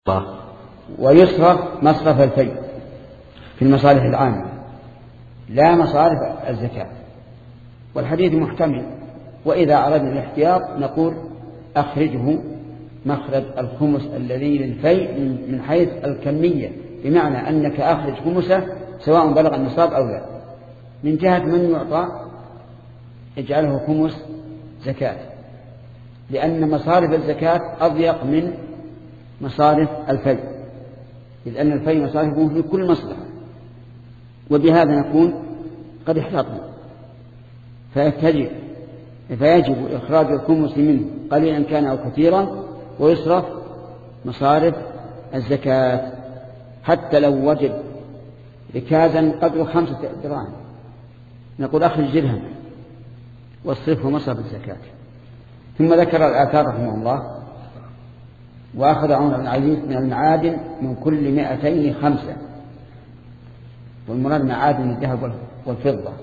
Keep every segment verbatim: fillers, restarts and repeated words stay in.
الله. ويصرف مصرف الفي في المصالح العامة لا مصارف الزكاة. والحديث محتمل، وإذا أردنا الاحتياط نقول أخرجه مخرج الخمس الذي للفي من حيث الكمية، بمعنى أنك أخرج خمسه سواء بلغ النصاب أو لا. من جهة من يعطى اجعله خمس زكاة، لأن مصارف الزكاة أضيق من مصارف الفي، إذ أن الفي مصارفه في كل مصلحة. وبهذا نكون قد احتاطنا، فيجب فيجب إخراج الخمس منه قليلا كان أو كثيرا، ويصرف مصارف الزكاة. حتى لو وجد ركازا قدر خمسة دراهم نقول أخرج درهم واصرفه مصرف الزكاة. ثم ذكر الآثار رحمه الله: وأخذ عمر بن العزيز من المعادن من كل مائتين خمسة. والمراد معادن الذهب والفضة،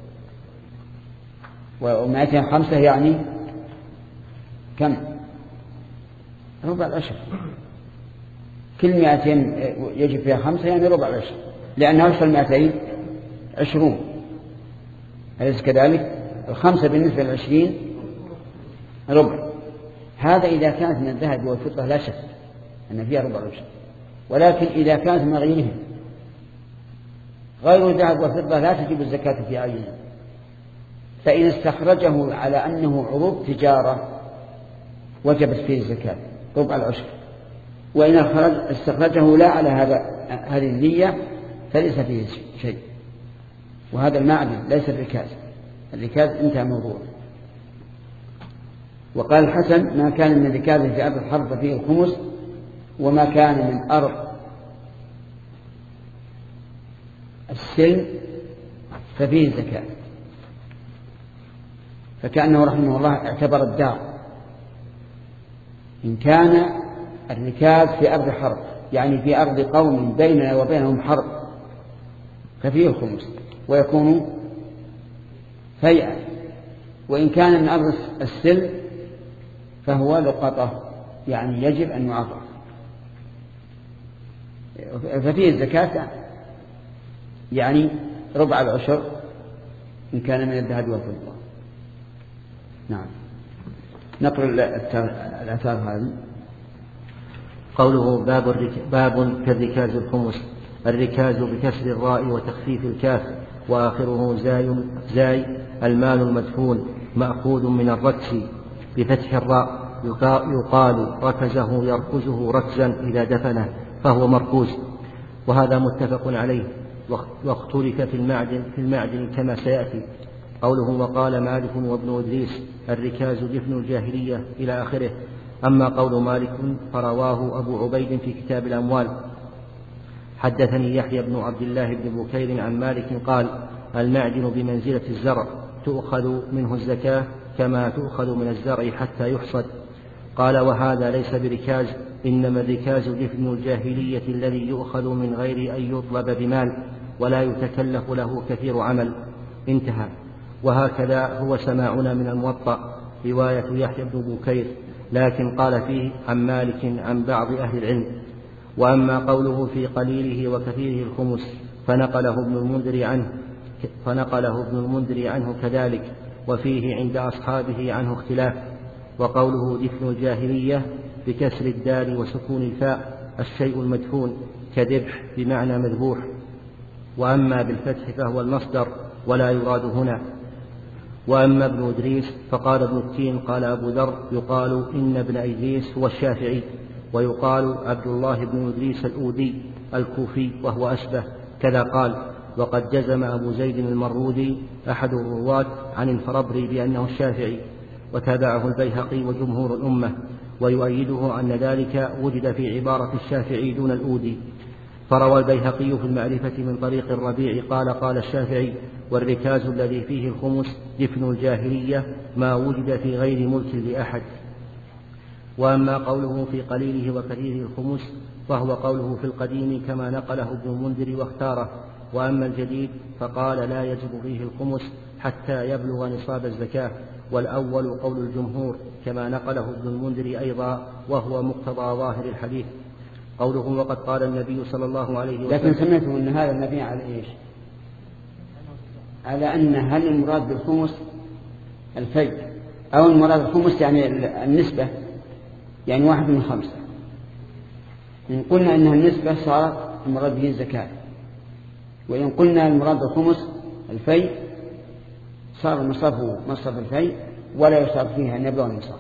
ومائتين خمسة يعني كم؟ ربع العشر. كل مائتين يجب فيها خمسة يعني ربع العشر، لأنه عشر المائتين عشرون، أليس كذلك؟ الخمسة بالنسبة للعشرين ربع. هذا إذا كانت من الذهب والفضة لا شك أن فيها ربع العشر، ولكن إذا كانت من غيرهم غير الذهب والفضة لا تجب الزكاة في عينه. فإن استخرجه على أنه عروض تجارة وجبت فيه الزكاة ربع العشر، وإن استخرجه لا على هذا هذه النية فليس فيه شيء. وهذا المعدن ليس الركاز، الركاز انتهى موضوع. وقال الحسن: ما كان من الركاز في أرض الحرب ففيه الخمس، وما كان من أرض السلم ففيه الزكاة. فكأنه رحمه الله اعتبر الدار. إن كان الركاز في أرض حرب يعني في أرض قوم بيننا وبينهم حرب ففيه الخمس ويكون فيئا. وإن كان من أرض السلم فهو لقطة يعني يجب أن يعطى، ففيه الزكاة يعني ربع العشر إن كان من الذهب والفضة. نعم. نقرأ الآثار هذه. قوله باب, الرك... باب كالركاز الخمس. الركاز بكسر الراء وتخفيف الكاف وآخره زاي, زاي المال المدفون مأخوذ من الركس بفتح الراء، يقال ركزه يركزه ركزا إذا دفنه فهو مركوز. وهذا متفق عليه. واختلف في المعدن, في المعدن كما سيأتي. قوله وقال مالك وابن إدريس الركاز دفن الجاهلية إلى آخره. أما قول مالك فرواه أبو عبيد في كتاب الأموال. حدثني يحيى بن عبد الله بن بكير عن مالك قال: المعدن بمنزلة الزرع تؤخذ منه الزكاة كما تؤخذ من الزرع حتى يحصد. قال: وهذا ليس بركاز، إنما الركاز دفن الجاهلية الذي يؤخذ من غير أن يطلب بمال ولا يتكلف له كثير عمل. انتهى. وهكذا هو سماعنا من الموطأ رواية يحيى بن بكير، لكن قال فيه عن مالك عن بعض أهل العلم. وأما قوله في قليله وكثيره الخمس فنقله ابن المنذر عنه فنقله ابن المنذر عنه كذلك، وفيه عند أصحابه عنه اختلاف. وقوله دفن الجاهلية بكسر الدال وسكون الفاء الشيء المدفون كذبح بمعنى مذبوح. وأما بالفتح فهو المصدر ولا يراد هنا. وأما ابن إدريس فقال ابن التين قال أبو ذر يقال إن ابن إدريس هو الشافعي، ويقال عبد الله بن إدريس الأودي الكوفي وهو أشبه كذا قال. وقد جزم أبو زيد المرودي أحد الرواة عن الفربري بأنه الشافعي، وتابعه البيهقي وجمهور الأمة، ويؤيده أن ذلك وجد في عبارة الشافعي دون الأودي. فروى البيهقي في المعرفة من طريق الربيع قال قال الشافعي: والركاز الذي فيه الخمس دفن الجاهلية ما وجد في غير ملك لأحد. وأما قوله في قليله وكثيره الخمس فهو قوله في القديم كما نقله ابن المنذر واختاره. وأما الجديد فقال لا يجب فيه الخمس حتى يبلغ نصاب الزكاة، والأول قول الجمهور كما نقله ابن المنذر أيضا، وهو مقتضى ظاهر الحديث. قوله وقد قال النبي صلى الله عليه وسلم. لكن سمعتم أن هذا النبي على إيش؟ على أن هل المراد بالخمس الفي أو المراد بالخمس يعني النسبة، يعني واحد من خمسة. إن قلنا أنها النسبة صارت المراد به الزكاة، وإن قلنا المراد بالخمس الفي صار مصرفه مصرف الفي ولا يصاب فيها النبي والمصرف.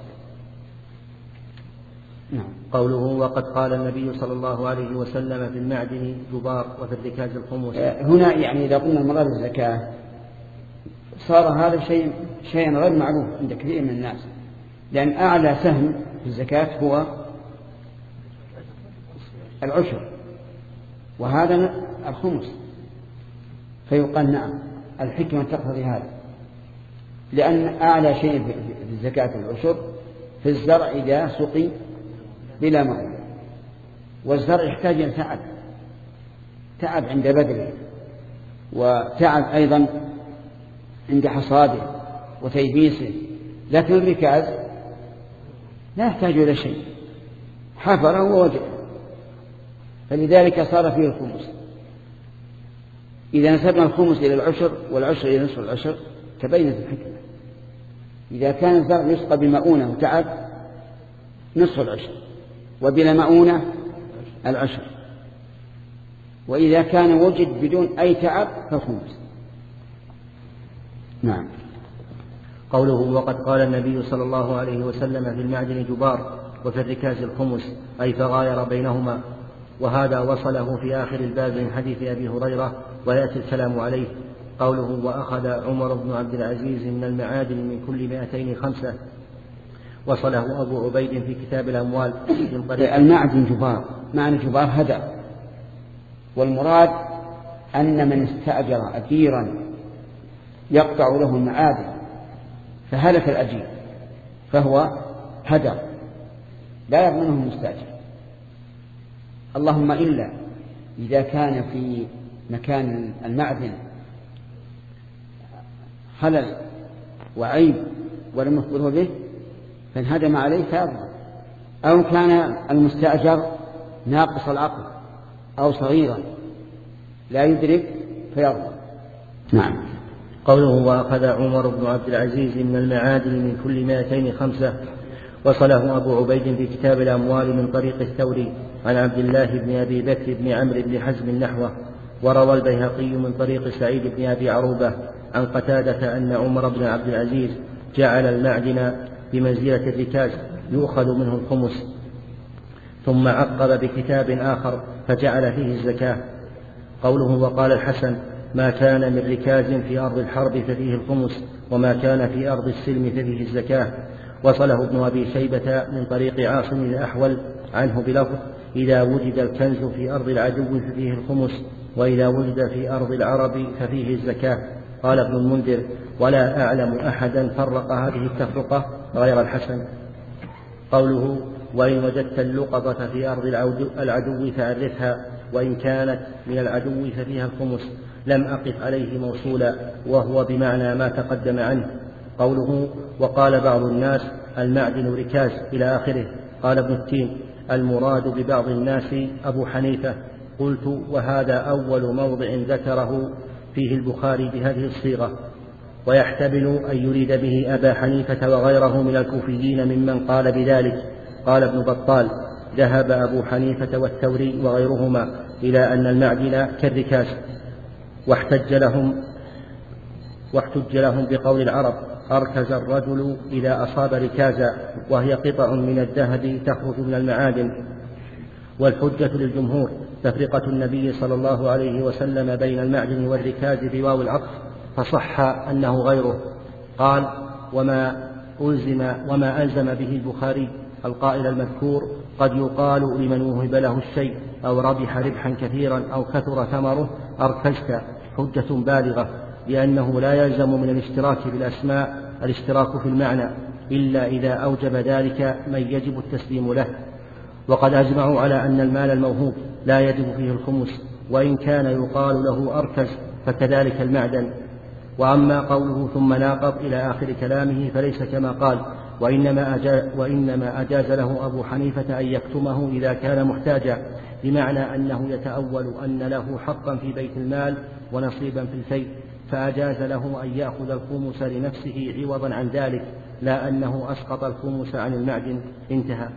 نعم. قوله وقد قال النبي صلى الله عليه وسلم في المعدن جبار وفي الركاز الخمس. هنا يعني إذا قلنا المراد بالزكاة صار هذا شيء شيء غير معروف عند كثير من الناس، لأن أعلى سهم في الزكاة هو العشر وهذا الخمس، فيقال نعم الحكمة تقتضي هذا، لأن أعلى شيء في الزكاة العشر في الزرع إذا سقي بلا ماء، والزرع يحتاج إلى تعب تعب عند بذره، وتعب أيضا عند حصاده وتيبيسه، لكن الركاز لا يحتاج إلى شيء، حفره ووجه، فلذلك صار فيه الخمس. إذا نسبنا الخمس إلى العشر والعشر إلى نصف العشر تبينت الحكمة. إذا كان الزرع يسقى بمؤونة وتعب نصف العشر، وبلا مؤونة العشر، وإذا كان وجد بدون أي تعب فالخمس. نعم. قوله وقد قال النبي صلى الله عليه وسلم في المعدن جبار وفي الركاز الخمس، أي فغاير بينهما، وهذا وصله في آخر الباب من حديث أبي هريرة ويأتي الكلام عليه. قوله وأخذ عمر بن عبد العزيز من المعادن من كل مائتين خمسة، وصله أبو عبيد في كتاب الأموال من طريق. المعدن جبار، معنى جبار هدى، والمراد أن من استأجر أجيرا يقطع له المعادن فهلك الأجير فهو هدى لا يضمنه المستأجر، اللهم إلا إذا كان في مكان المعدن خلل وعيب ولم يخبره به فانهدم عليه فيضمن، أو كان المستأجر ناقص العقل أو صغيرا لا يدرك فيضمن. نعم. قوله وأخذ عمر بن عبد العزيز من المعادن من كل مائتين خمسة، وصله أبو عبيد في كتاب الأموال من طريق الثوري عن عبد الله بن أبي بكر بن عمرو بن حزم نحوه. وروى البيهقي من طريق سعيد بن أبي عروبة عن قتادة أن عمر بن عبد العزيز جعل المعدن بمنزلة الركاز يؤخذ منه الخمس، ثم عقب بكتاب آخر فجعل فيه الزكاة. قوله وقال الحسن ما كان من ركاز في أرض الحرب ففيه الخمس، وما كان في أرض السلم ففيه الزكاة. وصله ابن أبي شيبة من طريق عاصم الأحول عنه بلفظ إذا وجد الكنز في أرض العدو ففيه الخمس، وإذا وجد في أرض العرب ففيه الزكاة. قال ابن المنذر ولا أعلم أحدا فرق هذه التفرقة غير الحسن. قوله وإن وجدت اللقطة في أرض العدو فعرفها، وإن كانت من العدو ففيها الخمس، لم أقف عليه موصولا، وهو بمعنى ما تقدم عنه. قوله وقال بعض الناس المعدن ركاز إلى آخره. قال ابن التين المراد ببعض الناس أبو حنيفة. قلت وهذا أول موضع ذكره فيه البخاري بهذه الصيغة، ويحتمل أن يريد به أبا حنيفة وغيره من الكوفيين ممن قال بذلك. قال ابن بطال ذهب أبو حنيفة والثوري وغيرهما إلى أن المعدن كالركاز، واحتج لهم واحتج لهم بقول العرب أركز الرجل إذا أصاب ركازا، وهي قطع من الذهب تخرج من المعادن. والحجة للجمهور تفرقة النبي صلى الله عليه وسلم بين المعدن والركاز بواو العطف، فصح أنه غيره. قال وما ألزم, وما ألزم به البخاري القائل المذكور قد يقال لمن وهب له الشيء أو ربح ربحا كثيرا أو كثر ثمره أركزت، حجة بالغة، لأنه لا يلزم من الاشتراك بالأسماء الاشتراك في المعنى إلا إذا أوجب ذلك من يجب التسليم له. وقد أجمعوا على أن المال الموهوب لا يجب فيه الخمس، وإن كان يقال له أركز فكذلك المعدن. وأما قوله ثم ناقض إلى آخر كلامه فليس كما قال، وإنما أجاز, وإنما أجاز له أبو حنيفة أن يكتمه إذا كان محتاجا، بمعنى أنه يتأول أن له حقا في بيت المال ونصيبا في الفيء، فأجاز له أن يأخذ الخمس لنفسه عوضا عن ذلك، لا أنه أسقط الخمس عن المعدن. انتهى.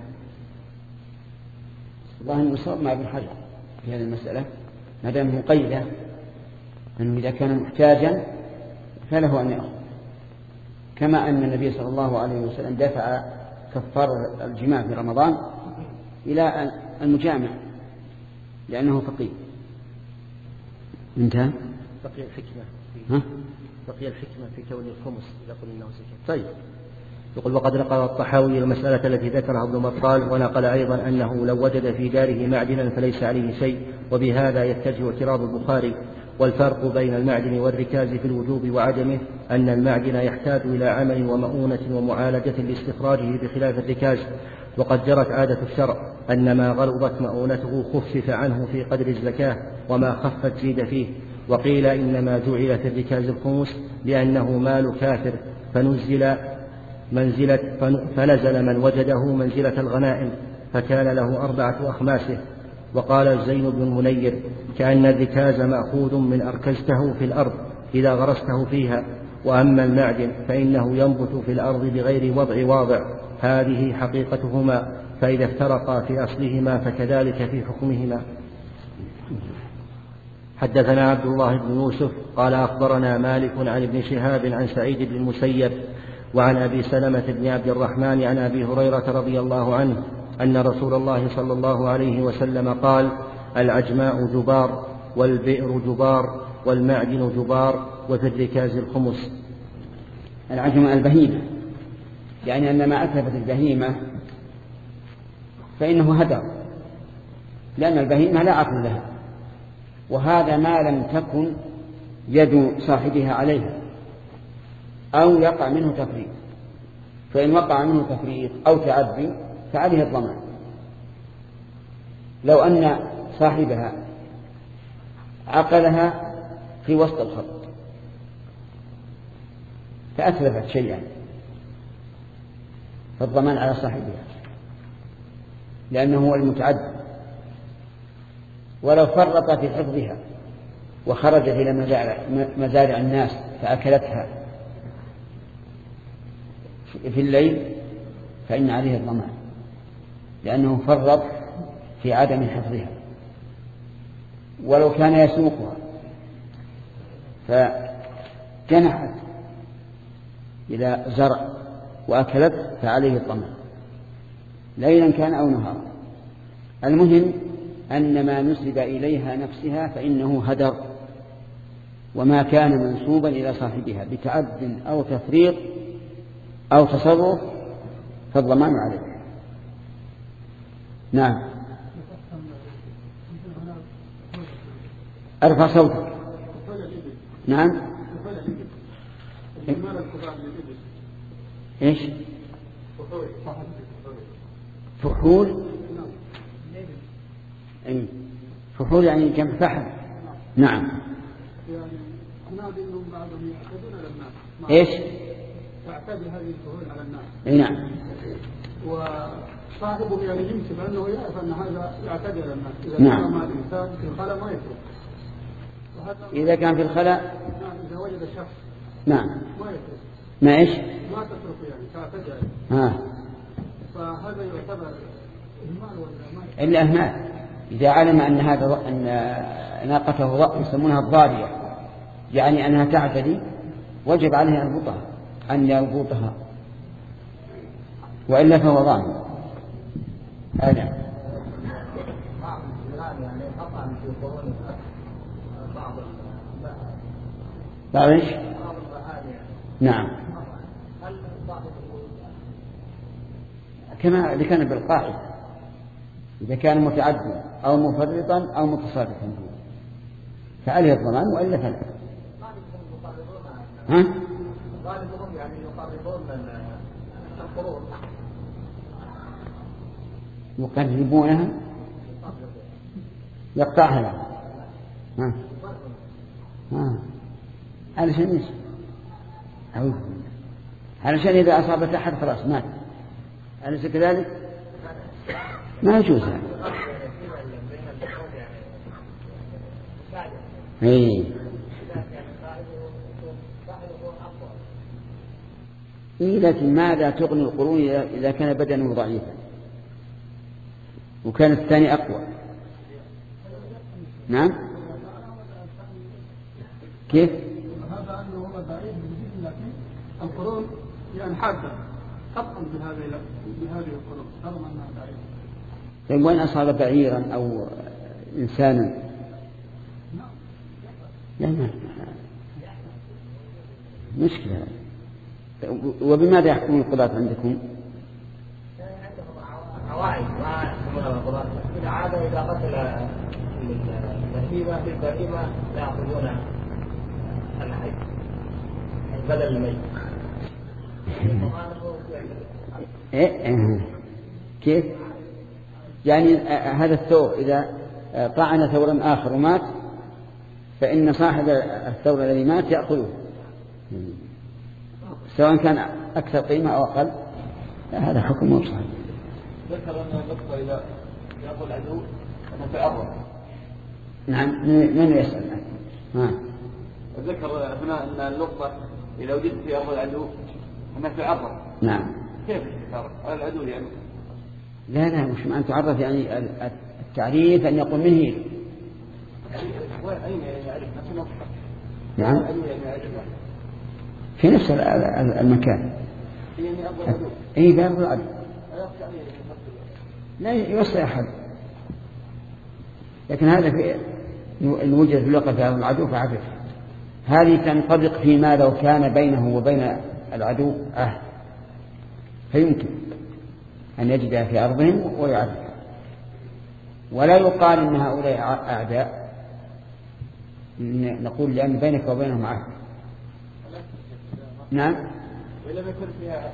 الله المصاب مع ابن حجر في هذه المسألة، ما دام مقيدة أنه إذا كان محتاجا فله أن يأخذ، كما أن النبي صلى الله عليه وسلم دفع كفار الجماع في رمضان إلى المجامع لأنه فقير. انتهى. بقي الحكمة في ها؟ بقي الحكمة في كون الخمس إذا قلنا أنه زكاة. طيب. يقول وقد نقل الطحاوي المسألة التي ذكرها ابن بطال، ونقل أيضا أنه لو وجد في داره معدنا فليس عليه شيء، وبهذا يتجه اعتراض البخاري. والفرق بين المعدن والركاز في الوجوب وعدمه أن المعدن يحتاج إلى عمل ومؤونة ومعالجة لاستخراجه بخلاف الركاز. وقد جرت عادة الشرع أن ما غلظت مؤونته خفف عنه في قدر الزكاة، وما خفت زيد فيه. وقيل إنما جعل في الركاز الخمس لأنه مال كافر فنزل منزلة فنزل من وجده منزلة الغنائم، فكان له أربعة أخماسه. وقال زين بن المنير كأن الركاز مأخوذ من أركزته في الأرض إذا غرسته فيها، وأما المعدن فإنه ينبت في الأرض بغير وضع واضع. هذه حقيقتهما، فإذا افترقا في أصلهما فكذلك في حكمهما. حدثنا عبد الله بن يوسف قال أخبرنا مالك عن ابن شهاب عن سعيد بن المسيب وعن أبي سلمة بن عبد الرحمن عن أبي هريرة رضي الله عنه أن رسول الله صلى الله عليه وسلم قال العجماء جبار والبئر جبار والمعدن جبار وفي الركاز الخمس. العجماء البهيمة، يعني أن ما أتلفت البهيمة فإنه هدر، لأن البهيمة لا عقل لها، وهذا ما لم تكن يد صاحبها عليها أو يقع منه تفريط، فإن وقع منه تفريط أو تعدي فعليه الضمان. لو أن صاحبها عقلها في وسط الخط فأتلفت شيئا فالضمان على صاحبها لأنه هو المتعدي. ولو فرط في حفظها وخرجت إلى مزارع الناس فأكلتها في الليل فإن عليه الضمان لأنه فرط في عدم حفظها. ولو كان يسوقها فجنحت إلى زرع وأكلت فعليه الضمان ليلا كان أو نهارا. المهم أن ما نسب إليها نفسها فإنه هدر، وما كان منسوبا إلى صاحبها بتعد أو تفريط أو تصرف فالضمان عليه. نعم. أرفع صوتك. نعم. إيش؟ فحول. أي فحول يعني جمع فحل. نعم. إيش؟ تعتدي هذه الفحول على الناس. أي نعم. وصاحبه يعني يمسك أنه يعرف أن هذا يعتدي على الناس. إذا نعم. كان مع الإنسان في الخلاء ما يترك. إذا كان في الخلاء. نعم. إذا وجد الشخص. نعم. ما يترك. ما إيش؟ ما تترك يعني تعتدي عليه. ها. فهذا يعتبر إهمال ولا ما؟ إلا إهمال. إذا علم أن هذا أن ناقته يسمونها الضارية يعني أنها تعتدي وجب عليه أن يربطها أن يربطها وإلا فهو ضامن. هذا بعض إيش؟ نعم. كما ذكرنا بالقاعدة إذا كان متعددا أو مفرطا أو متصرفا فعليه الضمان وإلا فلا. ها؟ غالبهم يعني يقربون القرون. يقربونها يقطعها لها. ها ها علشان ايش؟ أعوذ بالله. علشان إذا أصابت أحد خلاص مات. أليس كذلك؟ ما يجوز هذا. إيه. إيه لكن ماذا تغني القرون إذا كان بدنه ضعيفا وكان الثاني أقوى؟ نعم كيف؟ هذا أنه هو ضعيف جدا لكن القرون يعني حادة تبطل بهذه بهذه القرون رغم أنها ضعيفة. طيب وين أصاب بعيرا أو إنسانا؟ لا ما مشكلة. وبماذا يحكمون القضاة عندكم؟ عوائد ما يحكمونها القضاة. إذا عاد إذا قتل البهيمة في البهيمة لا يأخذون الحي بدل الميت. إيه كيف؟ يعني هذا الثور إذا طعن ثورا آخر ومات فإن صاحب الثور الذي مات يأخذه سواء كان أكثر قيمة أو أقل. هذا حكم مو صحيح. ذكر أن اللقطة إذا يأخذ العدو أنه تعرض. نعم من يسأل؟ ها. ذكر هنا أن اللقطة إذا وجدت في أرض العدو أنه تعرض. نعم. كيف تعرض؟ العدو يعني. لا لا مش معنى تعرض يعني التعريف أن يقول من هي. أين يعرف نفسه؟ نعم. في نفس المكان. أي باب العدو. لا يوصي أحد. لكن هذا في إن وجد في اللقطة في العدو فعرف. هذه تنطبق فيما لو كان بينه وبين العدو عهد فيمكن أن يجدها في أرضهم ويعرفها. ولا يقال إن هؤلاء أعداء، نقول لأن بينك وبينهم عهد. نعم. وإذا لم يكن فيها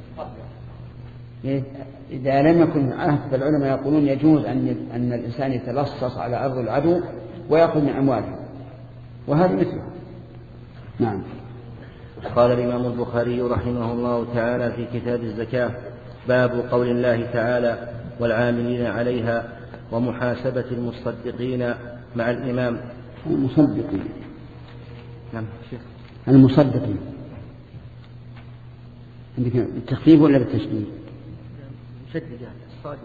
إذا لم يكن عهد فالعلماء يقولون يجوز أن أن الإنسان يتلصص على أرض العدو ويأخذ من أمواله، وهذا مثله. نعم. قال الإمام البخاري رحمه الله تعالى في كتاب الزكاة: باب قول الله تعالى: والعاملين عليها ومحاسبة المصدقين مع الإمام. المصدقين. نعم شيخ. المصدقين عندك بالتخفيف ولا بالتشديد؟ شدد الصاد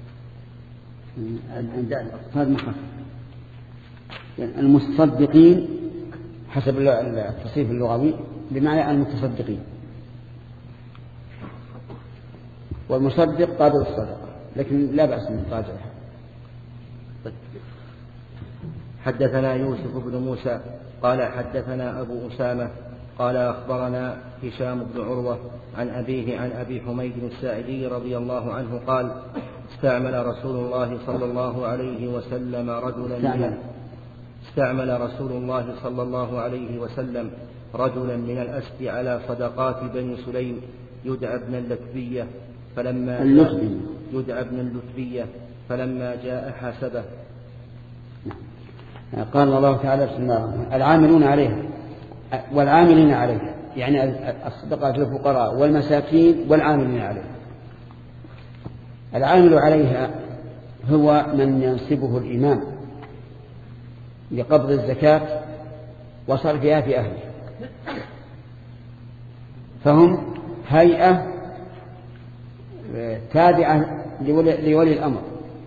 والدال. الصاد مخفف. يعني المصدقين حسب التصريف اللغوي بمعنى المتصدقين، والمصدق قابل الصدقة، لكن لا بأس من راجعها. حدثنا يوسف بن موسى قال حدثنا أبو أسامة قال أخبرنا هشام بن عروة عن أبيه عن أبي حميد الساعدي رضي الله عنه قال: استعمل رسول الله صلى الله عليه وسلم رجلا من استعمل رسول الله صلى الله عليه وسلم رجلا من الأسد على صدقات بني سليم يدعى ابن اللتبية فلما اللتبية يدعى ابن اللتبية فلما جاء حاسبه. قال الله تعالى: بسم الله العاملون عليها والعاملين عليها، يعني الصدقات للفقراء والمساكين والعاملين عليها. العامل عليها هو من ينصبه الإمام لقبض الزكاة وصرفها في أهله، فهم هيئة تابعة لولي الأمر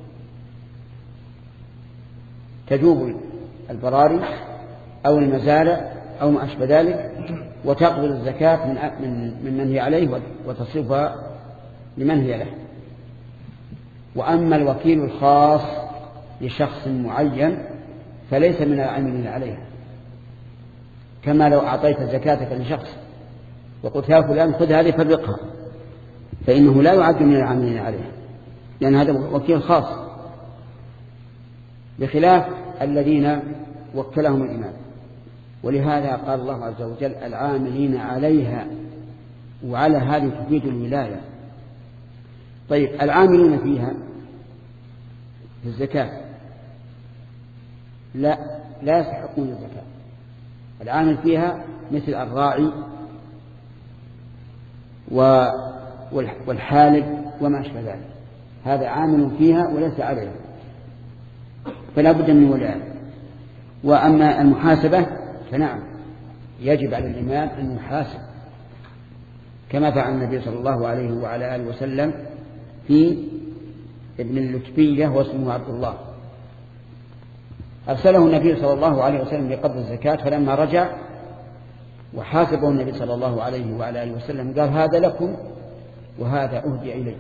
تجوب البراري أو المزارع أو ما أشبه ذلك، وتقبض الزكاة من من من هي عليه وتصرفها لمن هي له. وأما الوكيل الخاص لشخص معين فليس من العاملين عليها، كما لو أعطيت زكاتك لشخص وقلت يا فلان خذ هذه فرقها، فإنه لا يعد من العاملين عليها، لأن هذا وكيل خاص، بخلاف الذين وكلهم الإمام. ولهذا قال الله عز وجل: العاملين عليها، وعلى هذه تفيد الولاية. طيب العاملون فيها في الزكاة لا لا يستحقون الزكاة. العامل فيها مثل الراعي والحالب وما أشبه ذلك، هذا عامل فيها وليس عليها، فلا بد من ولاية. وأما المحاسبة فنعم يجب على الإمام أن يحاسب كما فعل النبي صلى الله عليه وعلى آله وسلم في ابن اللتبية واسمه عبد الله. أرسله النبي صلى الله عليه وسلم لقبض الزكاة، فلما رجع وحاسبه النبي صلى الله عليه وعلى آله وسلم قال هذا لكم وهذا أهدي إليه،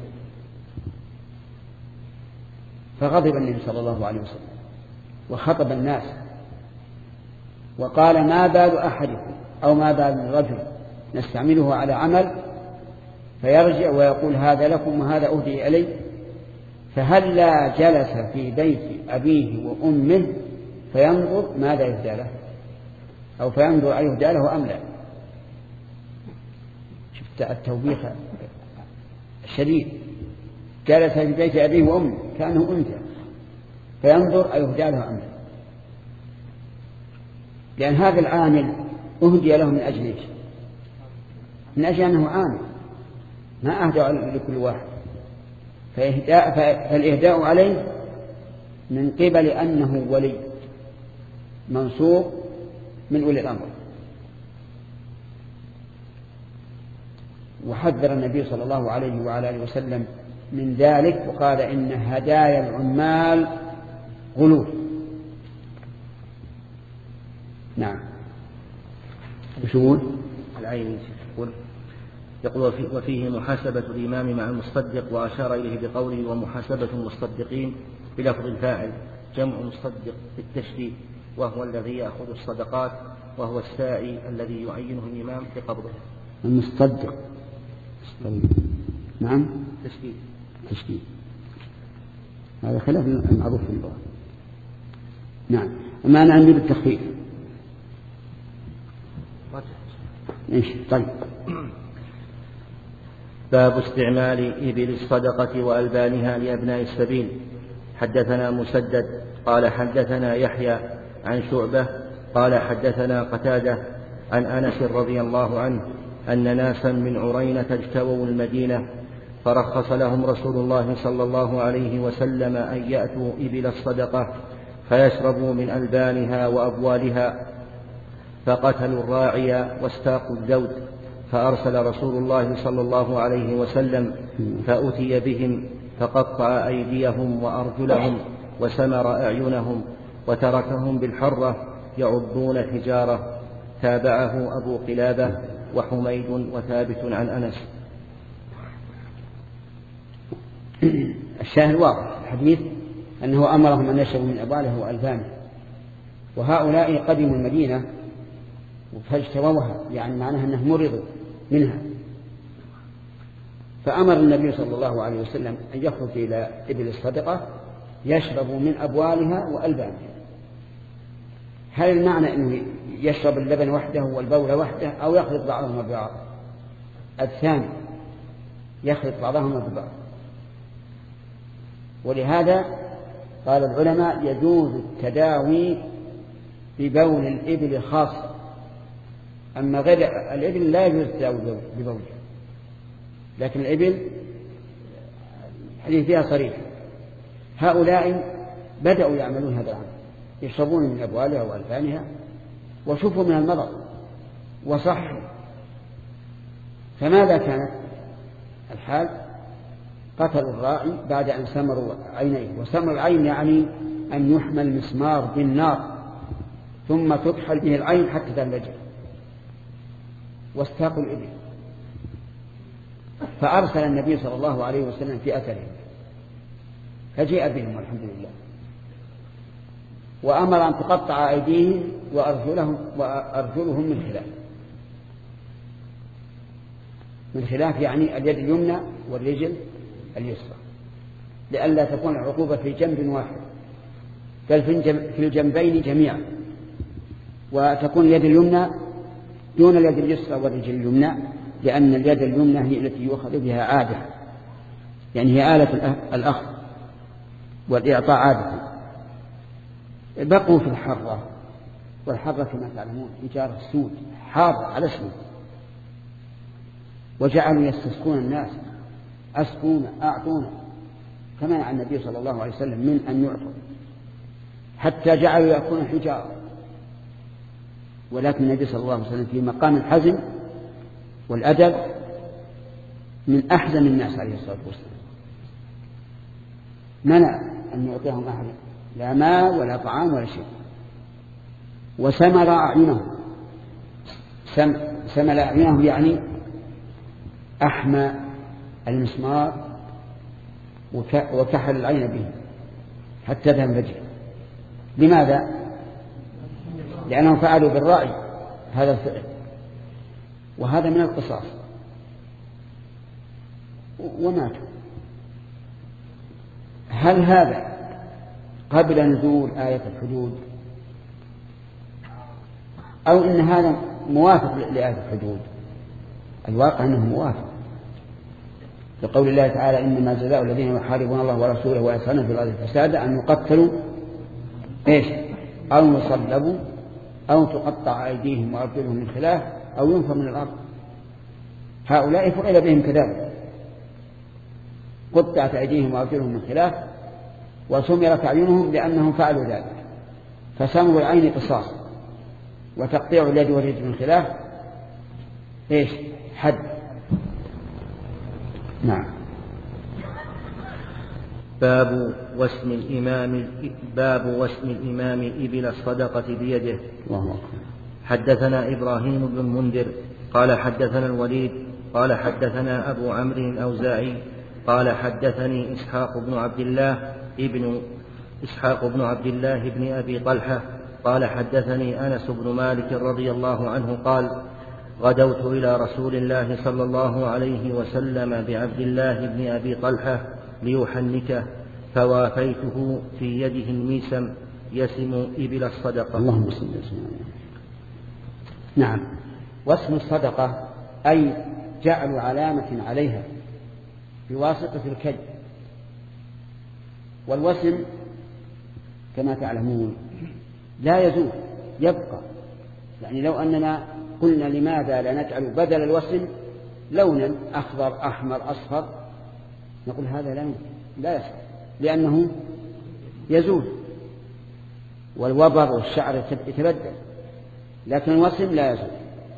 فغضب النبي صلى الله عليه وسلم وخطب الناس وقال ما بال أحدكم أو ما بال رجل نستعمله على عمل فيرجع ويقول هذا لكم وهذا أهدي إليه، فهلا جلس في بيت أبيه وأمه فينظر ماذا يهدى له أو فينظر أن يهدى له أم لا. شفت التوبيخ الشديد، جلس في بيت أبيه وأمه كأنه أنثى فينظر أن يهدى له أم لا، لأن هذا العامل أهدي له من أجل إيش؟ من أجل أنه عامل، ما أهدى لكل واحد، فالإهداء عليه من قبل أنه ولي منصوب من أولي الأمر. وحذر النبي صلى الله عليه وعلى آله وسلم من ذلك وقال إن هدايا العمال غلول. نعم. بشمول العين يقول يقول وفيه محاسبة الإمام مع المصدق، وأشار إليه بقوله ومحاسبة المصدقين بلفظ الفاعل جمع مصدق بالتشديد، وهو الذي يأخذ الصدقات وهو الساعي الذي يعينه الإمام بقبضه. المصدق نعم تشديد تشديد هذا خلاف المعروف في اللغة. نعم. أما أنا عندي بالتخفيف. إيش طيب. باب استعمال إبل الصدقة وألبانها لأبناء السبيل. حدثنا مسدد قال حدثنا يحيى عن شعبة قال حدثنا قتادة عن أنس رضي الله عنه أن ناسا من عرينة اجتووا المدينة فرخص لهم رسول الله صلى الله عليه وسلم أن يأتوا إبل الصدقة فيشربوا من ألبانها وأبوالها، فقتلوا الراعي واستاقوا الذود، فأرسل رسول الله صلى الله عليه وسلم فأتي بهم فقطع أيديهم وأرجلهم وسمر أعينهم وتركهم بالحرة يعضون الحجارة. تابعه أبو قلابة وحميد وثابت عن أنس. الشاهد واضح الحديث أنه أمرهم أن يشربوا من أبواله وألبانه، وهؤلاء قدموا المدينة فاجتووها، يعني معناها أنه مرضوا منها، فأمر النبي صلى الله عليه وسلم أن يخرج إلى إبل الصدقة يشربوا من أبوالها وألبانها. هل المعنى أنه يشرب اللبن وحده والبول وحده أو يخلط بعضهما ببعض؟ الثاني يخلط بعضهما ببعض. ولهذا قال العلماء يجوز التداوي ببول الإبل خاصة، أما غير الإبل لا يجوز التداوي ببوله، لكن الإبل الحديث فيها صريح. هؤلاء بدأوا يعملون هذا العمل، يشربون من أبوالها وألبانها وشفوا من المرض وصحوا. فماذا كانت الحال؟ قتلوا الراعي بعد أن سمروا عينيه، وسمر العين يعني أن يحمل مسمار بالنار ثم تكحل به العين حتى تنفجر، واستاقوا الإبل. فأرسل النبي صلى الله عليه وسلم في أثرهم فجاء بهم والحمد لله، وأمر أن تقطع أيديهم وأرجلهم, وأرجلهم من خلاف. من خلاف يعني اليد اليمنى والرجل اليسرى، لئلا تكون العقوبة في جنب واحد بل في الجنبين جميعا، وتكون اليد اليمنى دون اليد اليسرى والرجل اليمنى، لأن اليد اليمنى هي التي يؤخذ بها عادة، يعني هي آلة الأخذ والإعطاء عادة. بقوا في الحرة، والحرة كما تعلمون حجارة السود حارة على اسمه، وجعلوا يستسقون الناس أسقونا أعطونا، كما عن النبي صلى الله عليه وسلم من أن يعطوا، حتى جعلوا يأكلون الحجارة ولكن النبي صلى الله عليه وسلم في مقام الحزم والأدب من أحزن الناس عليه الصلاة والسلام، منع أن يعطيهم أحد لا ماء ولا طعام ولا شيء، وسمر أعينهم. سم سمل أعينهم يعني أحمى المسمار وكحل العين به حتى تنفجر. لماذا؟ لأنهم فعلوا بالرأي هذا الفعل، وهذا من القصاص، وماتوا. هل هذا قبل نزول آية الحدود، أو إن هذا موافق لآية الحدود؟ الواقع أنه موافق لقول الله تعالى: إنما جزاء الذين يحاربون الله ورسوله ويسعون في الأرض فسادا أن يقتلوا إيش أو يصلبوا أو تقطع أيديهم وأرجلهم من خلاف أو ينفوا من الأرض. هؤلاء فعل بهم كذلك، قطعت أيديهم وأرجلهم من خلاف وسمرت أعينهم لأنهم فعلوا ذلك، فسمر العين قصاص، وتقطيع اليد والرجل من خلاف إيش حد. نعم. باب وسم الإمام باب وسم الإمام إبل الصدقة بيده. الله أكبر. حدثنا إبراهيم بن المنذر قال حدثنا الوليد قال حدثنا أبو عمرو الأوزاعي قال حدثني إسحاق بن عبد الله ابن إسحاق بن عبد الله بن أبي طلحة قال حدثني أنس بن مالك رضي الله عنه قال: غدوت إلى رسول الله صلى الله عليه وسلم بعبد الله بن أبي طلحة ليحنكه، فوافيته في يده الميسم يسم إبل الصدقة. اللهم صل وسلم. نعم. واسم الصدقة أي جعل علامة عليها بواسطة الكي، والوسم كما تعلمون لا يزول يبقى. يعني لو أننا قلنا لماذا لا نجعل بدل الوسم لونا أخضر أحمر أصفر، نقول هذا لا لا يصح، لأنه يزول، والوبر والشعر يتبدل، لكن الوسم لا يزول.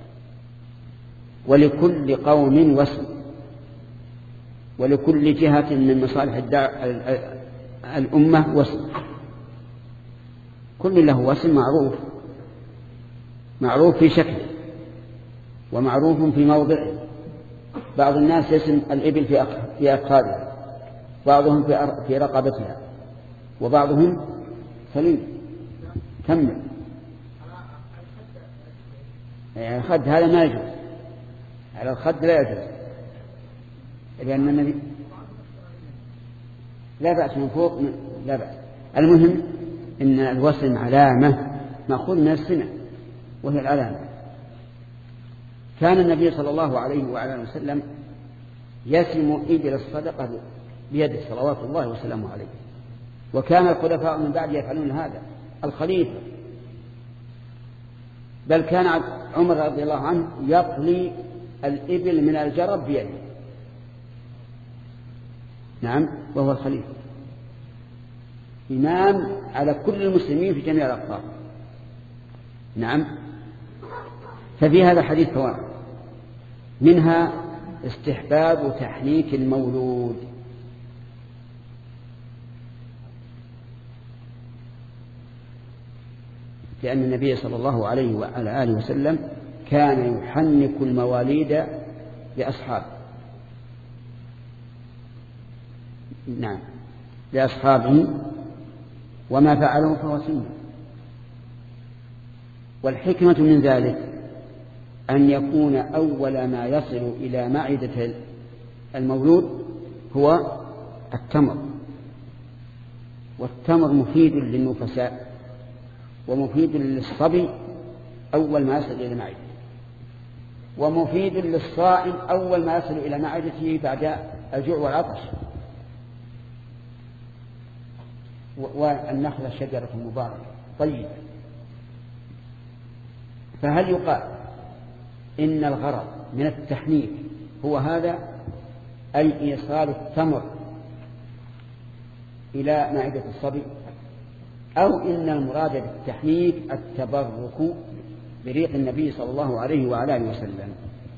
ولكل قوم وسم، ولكل جهة من مصالح الأمة وسم، كل له وسم معروف، معروف في شكله ومعروف في موضعه. بعض الناس يسم الإبل في أفخاذها، بعضهم في رقبتها، وبعضهم سليم كمل. يعني الخد هذا ما يجوز، على الخد لا يجوز، لأن النبي لا بأس من فوق لا بأس. المهم إن الوسم علامة مأخوذ من السنة وهي العلامة. كان النبي صلى الله عليه وعلى وسلم يسم إبل الصدقة بيده صلوات الله وسلامه عليه، وكان الخلفاء من بعد يفعلون هذا. الخليفة بل كان عمر رضي الله عنه يقلي الإبل من الجرب بيده، نعم، وهو الخليفة إمام على كل المسلمين في جميع الأقطار. نعم. ففي هذا الحديث فوائد، منها استحباب تحنيك المولود، لأن النبي صلى الله عليه وعلى آله وسلم كان يحنك المواليد لأصحابه، نعم، لأصحابه، وما فعله فهو سنة. والحكمة من ذلك أن يكون أول ما يصل إلى معدة المولود هو التمر، والتمر مفيد للنفساء ومفيد للصبي أول ما يصل إلى معدته، ومفيد للصائم أول ما يصل إلى معدته بعد الجوع والعطش. والنخلة شجرة مباركة طيبة. فهل يقال إن الغرض من التحنيك هو هذا، أي إيصال التمر إلى معدة الصبي، أو إن المراد بالتحنيك التبرك بريق النبي صلى الله عليه وعلى آله وسلم.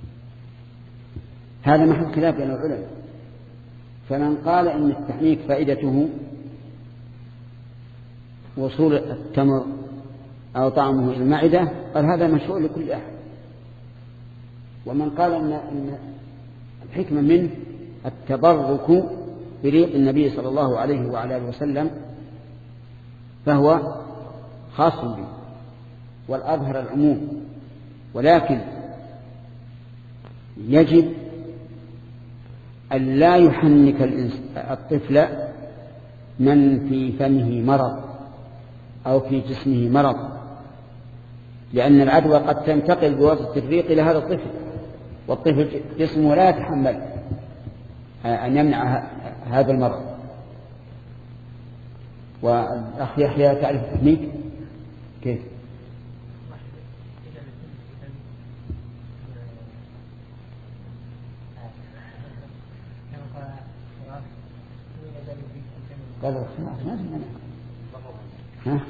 هذا محل خلاف بين العلماء، فمن قال إن التحنيك فائدته وصول التمر أو طعمه إلى المعدة قال هذا مشروع لكل أحد. ومن قال إن الحكمة منه التبرك بريق النبي صلى الله عليه وعلى آله وسلم فهو خاص به والأظهر العموم، ولكن يجب أن لا يحنك الطفل من في فمه مرض أو في جسمه مرض، لأن العدوى قد تنتقل بواسطة الريق إلى هذا الطفل، والطفل جسمه لا يتحمل أن يمنع هذا المرض. والأخ يحيى تعرف التحنيك كيف؟ قال ما ها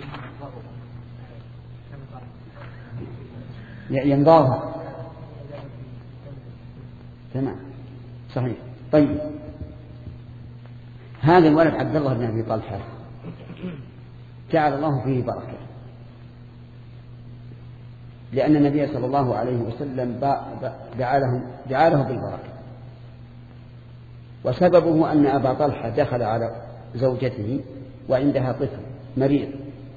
ينضاها تمام صحيح. طيب هذا الولد عبد الله بن أبي طلحة جعل الله فيه بركة، لأن النبي صلى الله عليه وسلم جعله جعله بالبركة، وسببه أن أبا طلحة دخل على زوجته وعندها طفل مريض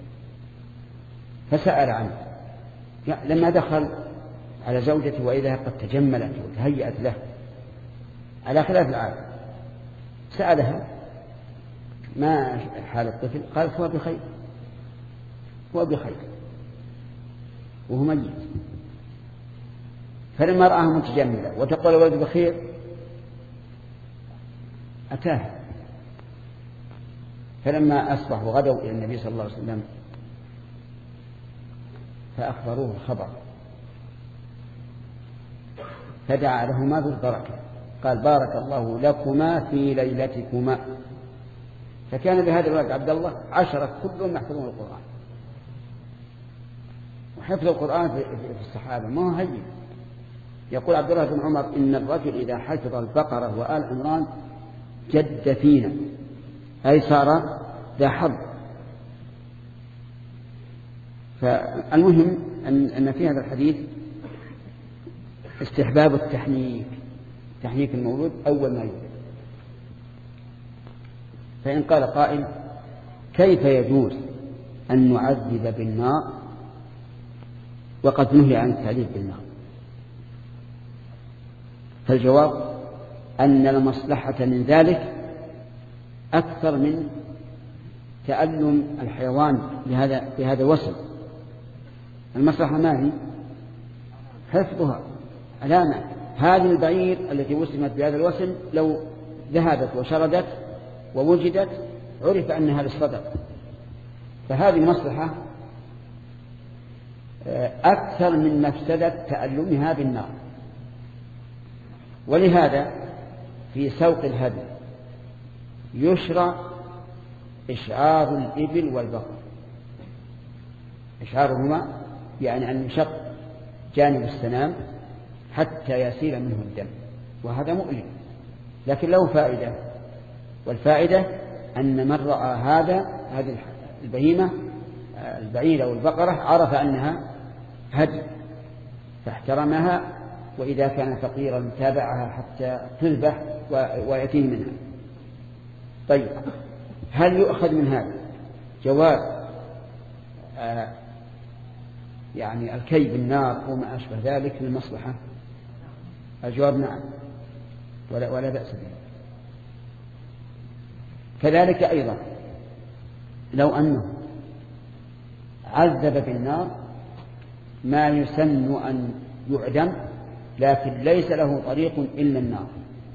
فسأل عنه. لما دخل على زوجته وإذا قد تجملت وتهيأت له على خلاف العادة سألها ما حال الطفل؟ قالت هو بخير هو بخير وهو ميت. فلما رآها متجملة وتقول الولد بخير أتاها، فلما أصبح وغدوا إلى النبي صلى الله عليه وسلم فأخبروه الخبر فدعا لهما بالبركة، قال بارك الله لكما في ليلتكما. فكان لهذا الولد عبد الله عشرة كلهم يحفظون القرآن، وحفظ القرآن في الصحابة ما هو هين. يقول عبد الله بن عمر إن الرجل إذا حفظ البقرة وآل عمران جد فينا، أي صار ذا حظ. فالمهم أن في هذا الحديث استحباب التحنيك، تحنيك المولود أول ما يولد. فإن قال قائل كيف يجوز أن نعذب بالنار وقد نهي عن التعذيب بالنار؟ فالجواب أن المصلحة من ذلك أكثر من تألم الحيوان بهذا بهذا الوصل. المصلحة ما هي؟ حفظها علامة. هذه البعير التي وسمت بهذا الوسم لو ذهبت وشردت ووجدت عرف أنها للصدقة، فهذه المصلحة أكثر من مفسدة تألمها بالنار. ولهذا في سوق الهدي يشرع إشعار الإبل والبقر. إشعارهما يعني أن يشق جانب السنام حتى يسيل منه الدم، وهذا مؤلم لكن له فائدة، والفائدة أن من رأى هذا هذه البهيمة البعيرة والبقرة عرف أنها هدي فاحترمها، وإذا كان فقيرا تابعها حتى تذبح ويأتيه منها. طيب هل يؤخذ من هذا جواز آه يعني الكي بالنار وما أشبه ذلك للمصلحة؟ الجواب نعم، ولا, ولا بأس به. كذلك أيضا لو أنه عذب بالنار ما يسن أن يعدم لكن ليس له طريق إلا النار،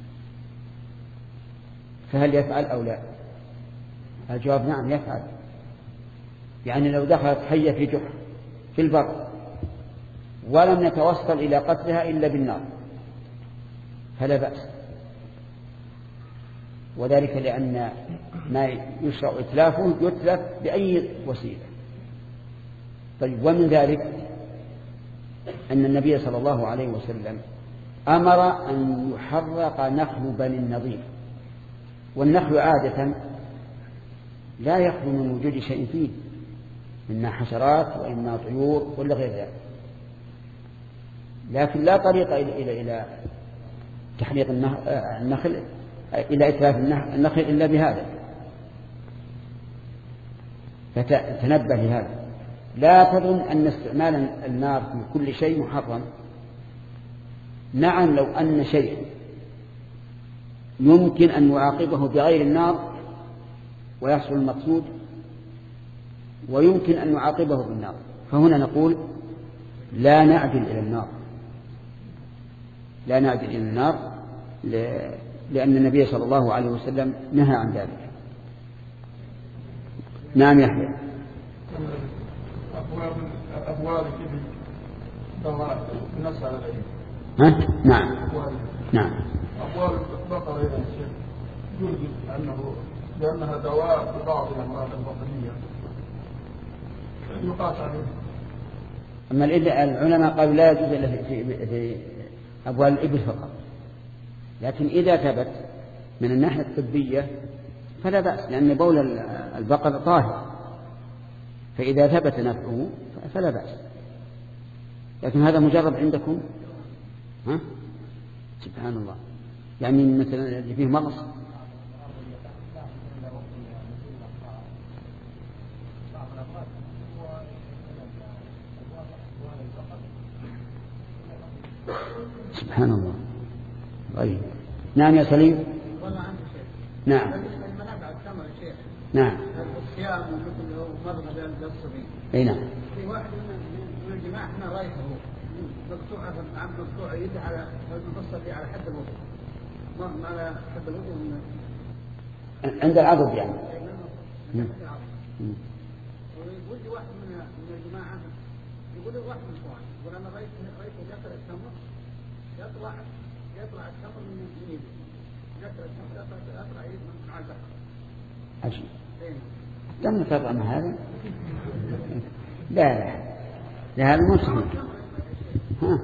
فهل يفعل أو لا؟ الجواب نعم يفعل. يعني لو دخلت حية في جحر في البر ولم يتوصل إلى قتلها إلا بالنار فلا بأس، وذلك لأن ما يشرع إتلافه يتلف بأي وسيلة. طيب ومن ذلك أن النبي صلى الله عليه وسلم أمر أن يحرق نخل بني النضير، والنخل عادة لا يخلو من وجود شيء فيه، إما حشرات وإما طيور ولا غير ذلك، لكن لا طريق إلى إلى إلى تحريق النخل إلى إتلاف النخل إلا بهذا. فتنبه لهذا، لا تظن أن استعمال النار في كل شيء محرم. نعم، لو أن شيء يمكن أن نعاقبه بغير النار ويحصل المقصود، ويمكن أن نعاقبه بالنار، فهنا نقول لا نعدل إلى النار، لا نعدل إلى النار لأن النبي صلى الله عليه وسلم نهى عن ذلك. نعم يحيى. أبواب أبواب كبد دواء نص على غيره. ها؟ نعم. أبواب. نعم. أبواب البقرة إذا شيء يوجد أنه لأنها دواء في بعض الأمراض البطنية يقاس عليه. أما العلماء قالوا لا يجوز إلا في, في أبواب الإبل فقط، لكن إذا ثبت من الناحية الطبية فلا بأس، لأن بول البقر طاهر، فإذا ثبت نفعه فلا بأس. لكن هذا مجرد عندكم، ها؟ سبحان الله، يعني مثلا اللي فيه مغص سبحان الله. طيب. نعم يا سليم. نعم. نعم. الصيام مثل مرض للصبي. اي نعم. في واحد من الجماعة احنا رايحه مقطوعة عم مقطوعة يده على المفصل على حد الوضوء. ما على حد الوضوء. عند العضد يعني. ويقول لي واحد من من الجماعة يقول لي واحد من الإخوان يقول أنا رأيت رأيت يقرأ التمر يطلع يطلع التمر من يده يقرأ التمر يطلع يطلع يد من على البحر. عجيب. لم تطعم هذا؟ لا لا لا هذا مو صحيح. ها.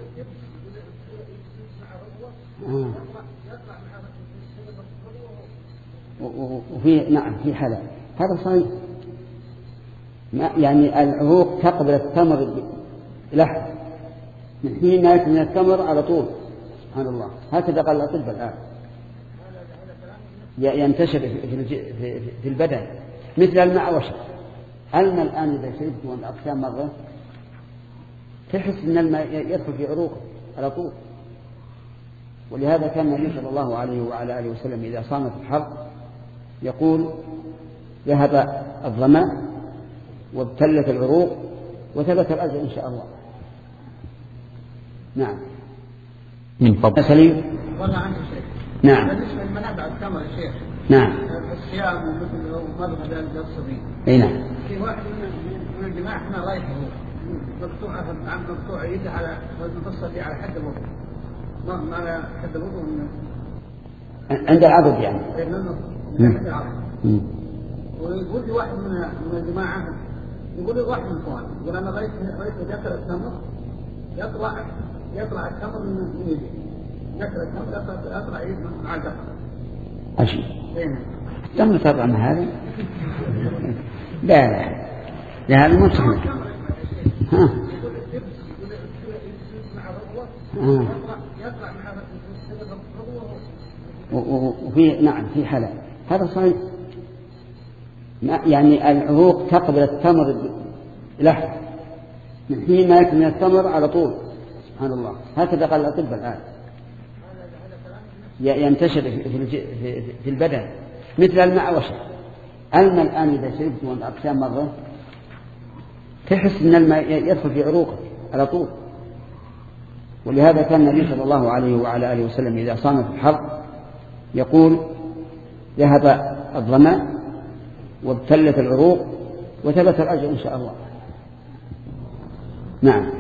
آه. وفي نعم في حالة هذا صحيح، يعني العروق تقبل التمر لحظة من حين ما يأتي من التمر على طول. سبحان الله، هكذا قال الأطباء الآن ينتشر في البدن مثل الماء وشرب. الماء الآن إذا شربت والأقسام مرة تحس أن الماء يدخل في عروقه على طول. ولهذا كان النبي صلى الله عليه وعلى آله وسلم إذا صام في الحر يقول ذهب الظمأ وابتلت العروق وثبت الأجر إن شاء الله. نعم. من فضل سليم. والله عنده شيء. نعم. بالنسبة للمنابع التمر الشيخ. نعم. الصيام مثل مرض للصبي. أي نعم. في واحد من الجماعة احنا رايحه مقطوعة عم مقطوعة يده على المفصل على حد الوضوء. ما على حد الوضوء من عند العضد يعني. عند العضد. ويقول لي واحد من من الجماعة يقول لي واحد من الإخوان يقول أنا رأيت رأيت يقرأ التمر يطلع يطلع التمر من يده يقرأ التمر يطلع يطلع يد من على البحر. عجيب. تم طبعا هذا؟ لا لا لا هذا مو صحيح. ها. آه. وفي نعم في حالة هذا صحيح، يعني العروق تقبل التمر لحظة من حين ما يأتي من التمر على طول. سبحان الله، هكذا قال الأطباء الآن ينتشر في البدن مثل الماء وشرب. الماء الآن إذا شربت والأقسام مرة تحس أن الماء يدخل في عروقه على طول. ولهذا كان النبي صلى الله عليه وعلى آله وسلم إذا صام في الحر يقول ذهب الظمأ وابتلت العروق وثبت الأجر إن شاء الله. نعم.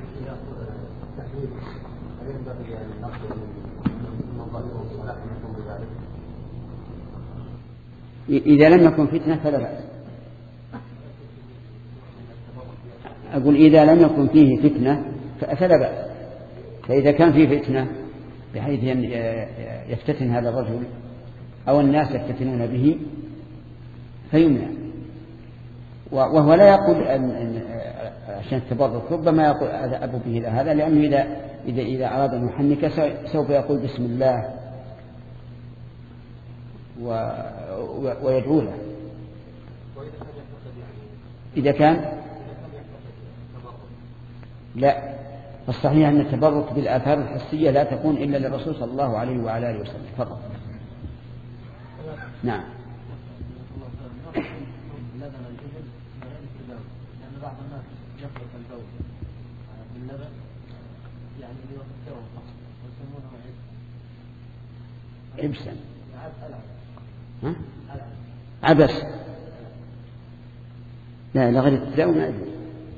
إذا لم يكن فتنة فلا بأس. أقول إذا لم يكن فيه فتنة فلا بأس. فإذا كان في فتنة بحيث يفتتن هذا الرجل أو الناس يفتتنون به فيمنع. وهو لا يقول أن عشان التبرك، ربما يقول أذهب به إلى هذا، لأنه إذا إذا إذا أراد أن يحنك سوف يقول بسم الله ويدعو له. إذا كان لا، فالصحيح أن التبرك بالآثار الحسية لا تكون إلا للرسول صلى الله عليه وعلى آله وسلم فقط. نعم. عبسا ها؟ عبس لا لا غير التداوي ما يجوز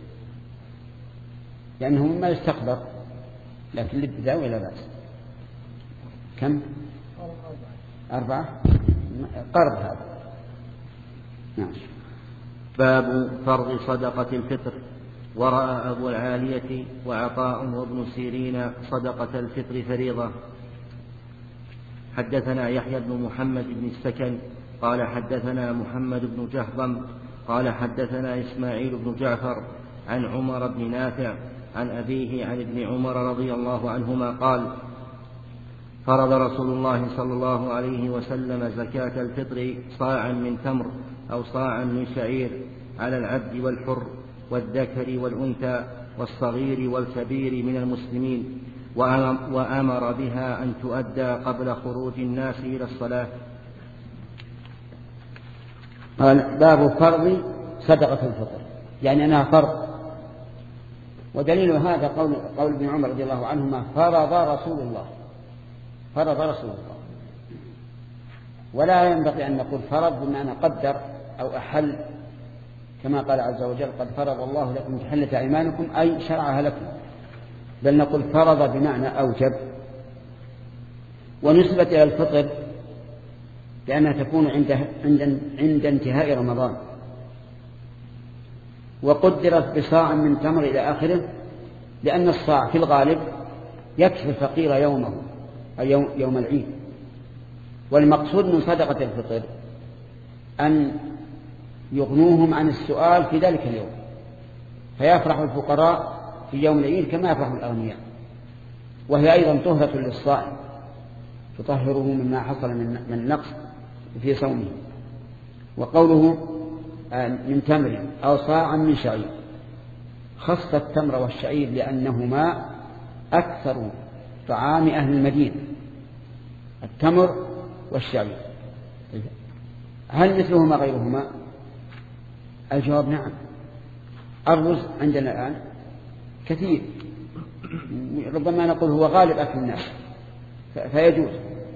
لأنه ما يستقبل، لكن للتداوي لا بأس. كم؟ أربعة قرب هذا. نعم. باب فرض صدقة الفطر. ورأى أبو العالية وعطاء وابن سيرين صدقة الفطر فريضة. حدثنا يحيى بن محمد بن السكن قال حدثنا محمد بن جهضم قال حدثنا إسماعيل بن جعفر عن عمر بن نافع عن أبيه عن ابن عمر رضي الله عنهما قال فرض رسول الله صلى الله عليه وسلم زكاة الفطر صاعا من تمر أو صاعا من شعير على العبد والحر والذكر والأنثى والصغير والكبير من المسلمين، وأمر بها أن تؤدى قبل خروج الناس إلى الصلاة. قال باب فرض صدقة الفطر، يعني أنها فرض. ودليل هذا قول, قول ابن عمر رضي الله عنهما فرض رسول الله، فرض رسول الله. ولا ينبغي أن نقول فرض بمعنى قدر أو أحل، كما قال عز وجل قد فرض الله لكم تحلة أيمانكم أي شرعها لكم، بل نقول فرض بمعنى أوجب. ونسبة إلى الفطر لأنها تكون عند, عند, عند انتهاء رمضان، وقدرت بصاع من تمر إلى آخره، لأن الصاع في الغالب يكفي الفقير يومه أي يوم, يوم العيد. والمقصود من صدقة الفطر أن يغنوهم عن السؤال في ذلك اليوم، فيفرح الفقراء في يوم العيد كما يفرح الأغنياء. وهي أيضا طهرة للصائم، تطهره مما حصل من نقص في صومه. وقوله من تمر أو صاعا من شعير خص التمر والشعير لأنهما أكثر طعام أهل المدينة، التمر والشعير. هل مثلهما غيرهما؟ الجواب نعم. الرز عندنا الآن كثير، ربما نقول هو غالب أكل الناس فيجوز.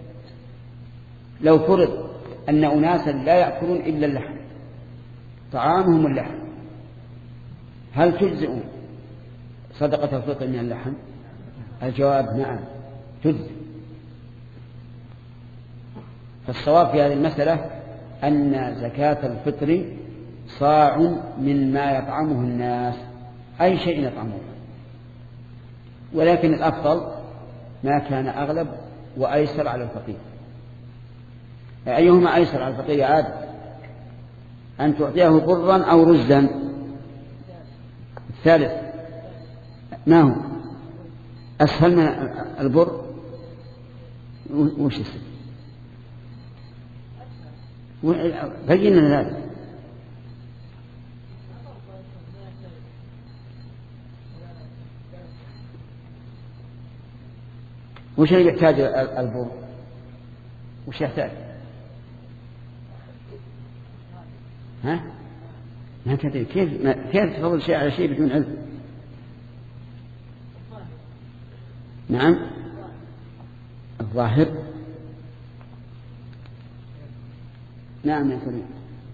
لو فرض أن أناسا لا يأكلون إلا اللحم، طعامهم اللحم، هل تجزئ صدقة الفطر من اللحم؟ الجواب نعم تجزئ. فالصواب في هذه المسألة أن زكاة الفطر صاع مما يطعمه الناس، أي شيء يطعمه، ولكن الأفضل ما كان أغلب وأيسر على الفقير. أيهما أيسر على الفقير عاد؟ أن تعطيه برا أو رزا. الثالث ما هو أسهل من البر؟ وش اسم بينا ذلك. وش يحتاج البر؟ وش يحتاج؟ ها؟ ما تدري كيف ما كيف تفضل شيء على شيء بدون علم؟ نعم الظاهر. نعم يا سليم.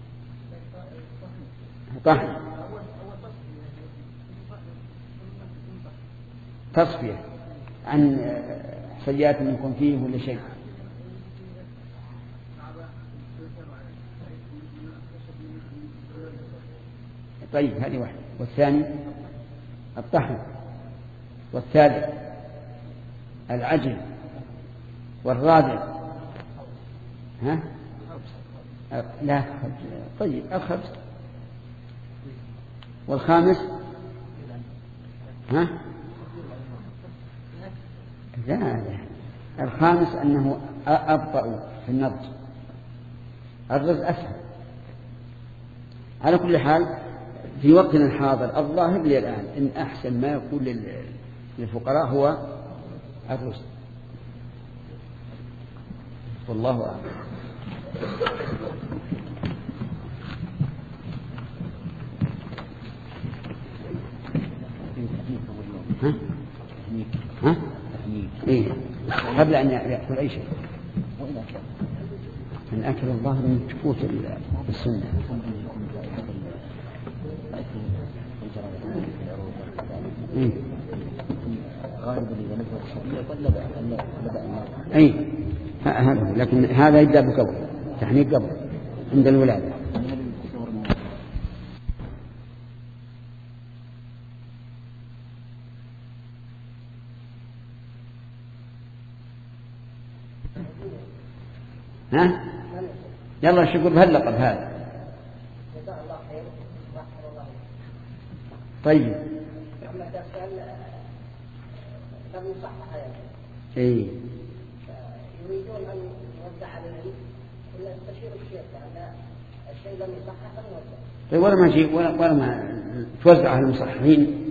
طحن تصفية عن سيئات يكون فيه ولا شيء. طيب هذه واحدة. والثاني الطحن والثالث العجل، والرابع ها لا طيب الخبز، والخامس ها لا لا الخامس أنه أبطأ في النضج، الرز أسهل. على كل حال في وقتنا الحاضر الظاهر لي الآن إن أحسن ما يكون للفقراء هو الرز، والله أعلم. ها؟ ها؟ إيه قبل أن يأكل أي شيء من أكل الظاهر من تفوت السنة. إيه أي هذا، لكن هذا يبدأ بقبل تحنيك قبل عند الولادة. ها يلا شكر بهاللقب هذا. طيب اي يريدون ان يوزع عليهم ولا يستشير الشيخ لان الشيء لم يصحح فنوزع. طيب ولا ما شيء ولا ولا ما توزع على المصححين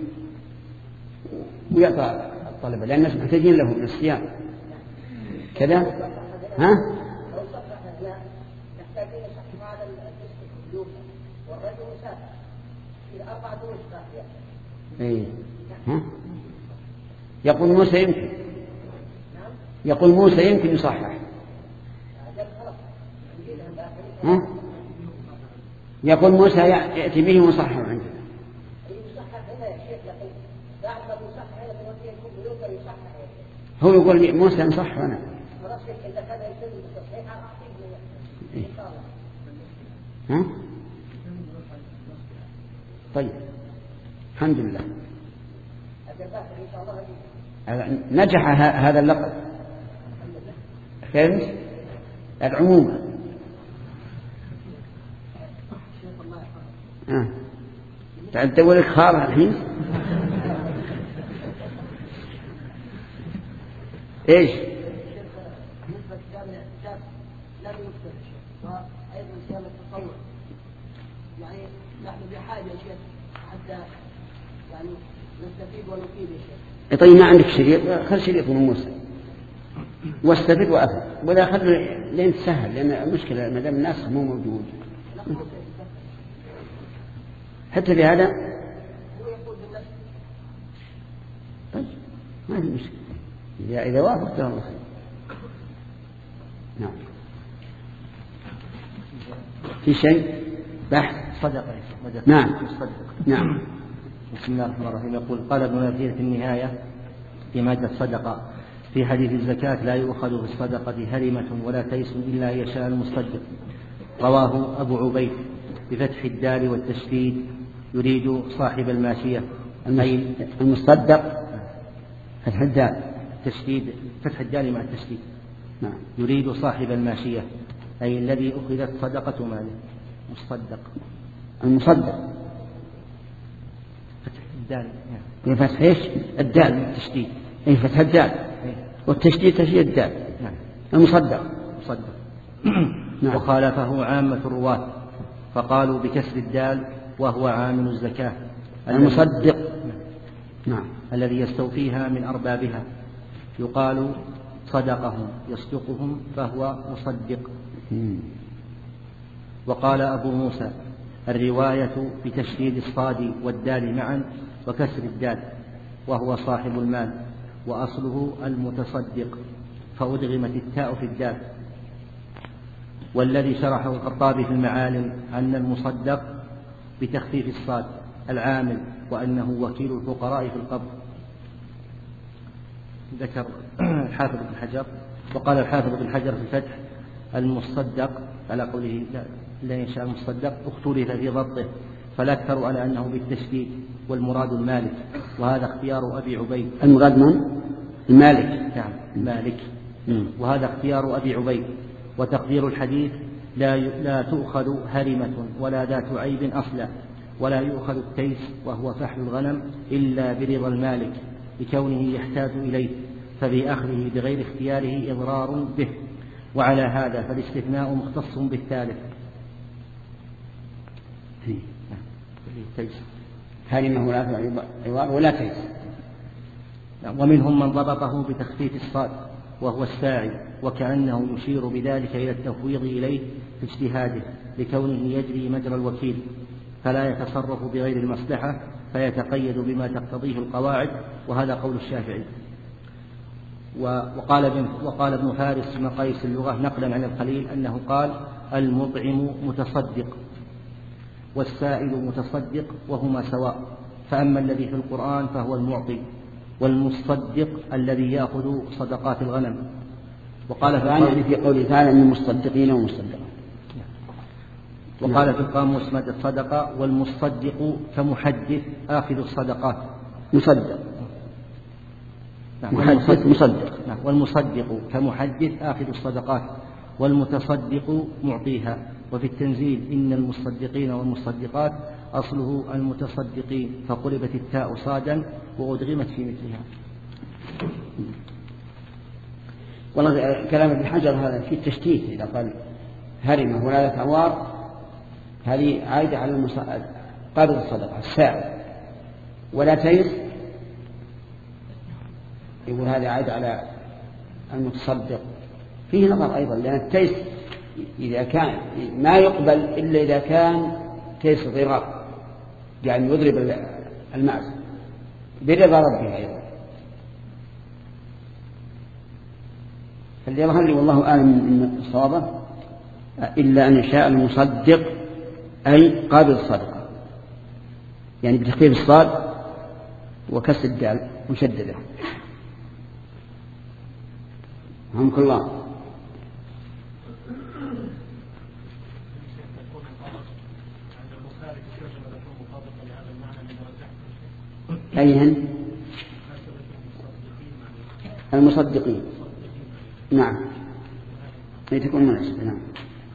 ويعطى الطلبة لأن الناس محتاجين له من الصيام كذا. ها؟ لو صححنا نحتاجين نصحح هذا الجزء اليوم والرجل مسافر إلى أربعة دروس باقية. إيه ها؟ يقول موسى يمكن يقول موسى يمكن يصحح. ها؟ يقول موسى يأتي به ويصحح عندنا. هو يقول موسى يصحح أنا. إيه؟ ها؟ طيب الحمد لله نجح هذا اللقب. فهمت العمومة. آه. تعال تقول لك خارها الحين ايش وأيضا صيام التطوع يعني نحن بحاجة شيخ حتى يعني نستفيد ونفيد يا شيخ. طيب ما عندك شريط خل شريط من موسى واستفد وأفد ولا خل لين تسهل لأن المشكلة ما دام الناس مو موجود حتى في هذا. طيب ما في مشكلة إذا إذا وافقت الله خير. نعم في شيء بحث صدقة. نعم نعم. بسم الله الرحمن الرحيم. يقول قال ابن الأثير في النهاية في مادة الصدقة في حديث الزكاة لا يؤخذ في الصدقة هرمة ولا تيس إلا يشاء المصدق. رواه أبو عبيد بفتح الدال والتشديد يريد صاحب الماشية أي المصدق فتح الدال تشديد فتح الدال مع التشديد. نعم. يريد صاحب الماشية أي الذي أخذت صدقة ماله مصدق. المصدق فتح الدال بفتح ايش الدال التشديد اي فتح الدال والتشديد تشديد الدال. نعم. المصدق مصدق. نعم. وخالفه عامة الرواة فقالوا بكسر الدال وهو عامل الزكاة المصدق. نعم. الذي يستوفيها من أربابها يقال صدقهم يصدقهم فهو مصدق. مم. وقال أبو موسى الرواية بتشديد الصاد والدال معا وكسر الدال وهو صاحب المال وأصله المتصدق فأدغمت التاء في الدال. والذي شرحه الخطابي في المعالم أن المصدق بتخفيف الصاد العامل وأنه وكيل الفقراء في القبض. ذكر الحافظ بن حجر وقال الحافظ بن حجر في الفتح المصدق على قوله لا يشاء المصدق اختلف في ضبطه فالأكثر على أنه بالتشديد والمراد المالك، وهذا اختيار أبي عبيد. المراد من؟ المالك. نعم مالك. وهذا اختيار أبي عبيد. وتقدير الحديث لا لا تؤخذ هرمة ولا ذات عيب أصلا، ولا يؤخذ التيس وهو فحل الغنم إلا برضا المالك لكونه يحتاج إليه، فبأخذه بغير اختياره إضرار به. وعلى هذا فالاستثناء مختص بالثالث. هرمة ولا عوار ولا تيس. ومنهم من ضبطه بتخفيف الصاد وهو الساعي، وكأنه يشير بذلك إلى التفويض إليه في اجتهاده لكونه يجري مجرى الوكيل، فلا يتصرف بغير المصلحة فيتقيد بما تقتضيه القواعد، وهذا قول الشافعي. وقال ابن, وقال ابن فارس في مقاييس اللغة نقلا عن الخليل أنه قال المطعم متصدق والسائل متصدق وهما سواء، فأما الذي في القرآن فهو المعطي، والمصدق الذي يأخذ صدقات الغنم. وقال في يعني في قوله تعالى من المصدقين ومصدقات. وقال في القاموس مادة الصدقة والمصدق كمحدث آخذ الصدقات. مصدق. نعم. محدث مصدق. نعم. والمصدق كمحدث آخذ الصدقات، والمتصدق معطيها. وفي التنزيل إن المصدقين والمصدقات أصله المتصدقين، فقلبت التاء صادا وأدغمت في مثلها. والله كلام ابن حجر هذا في التشتيت، إذا قال هرمة ولا عوار هذه عائدة على قابض الصدقة الساعة، ولا تيس يقول هذا عائدة على المتصدق. فيه نظر أيضا، لأن التيس إذا كان ما يقبل إلا إذا كان تيس ضرار، يعني يضرب المعز برضا ربها أيضا. فاللي يظهر لي والله أعلم من الصوابة إلا أن يشاء المصدق أي قابل الصدقة، يعني بتخفيف الصاد وكسر الدال مشددة. رحمك الله. أيهن المصدقين؟ نعم أي تكون مناسبة. نعم.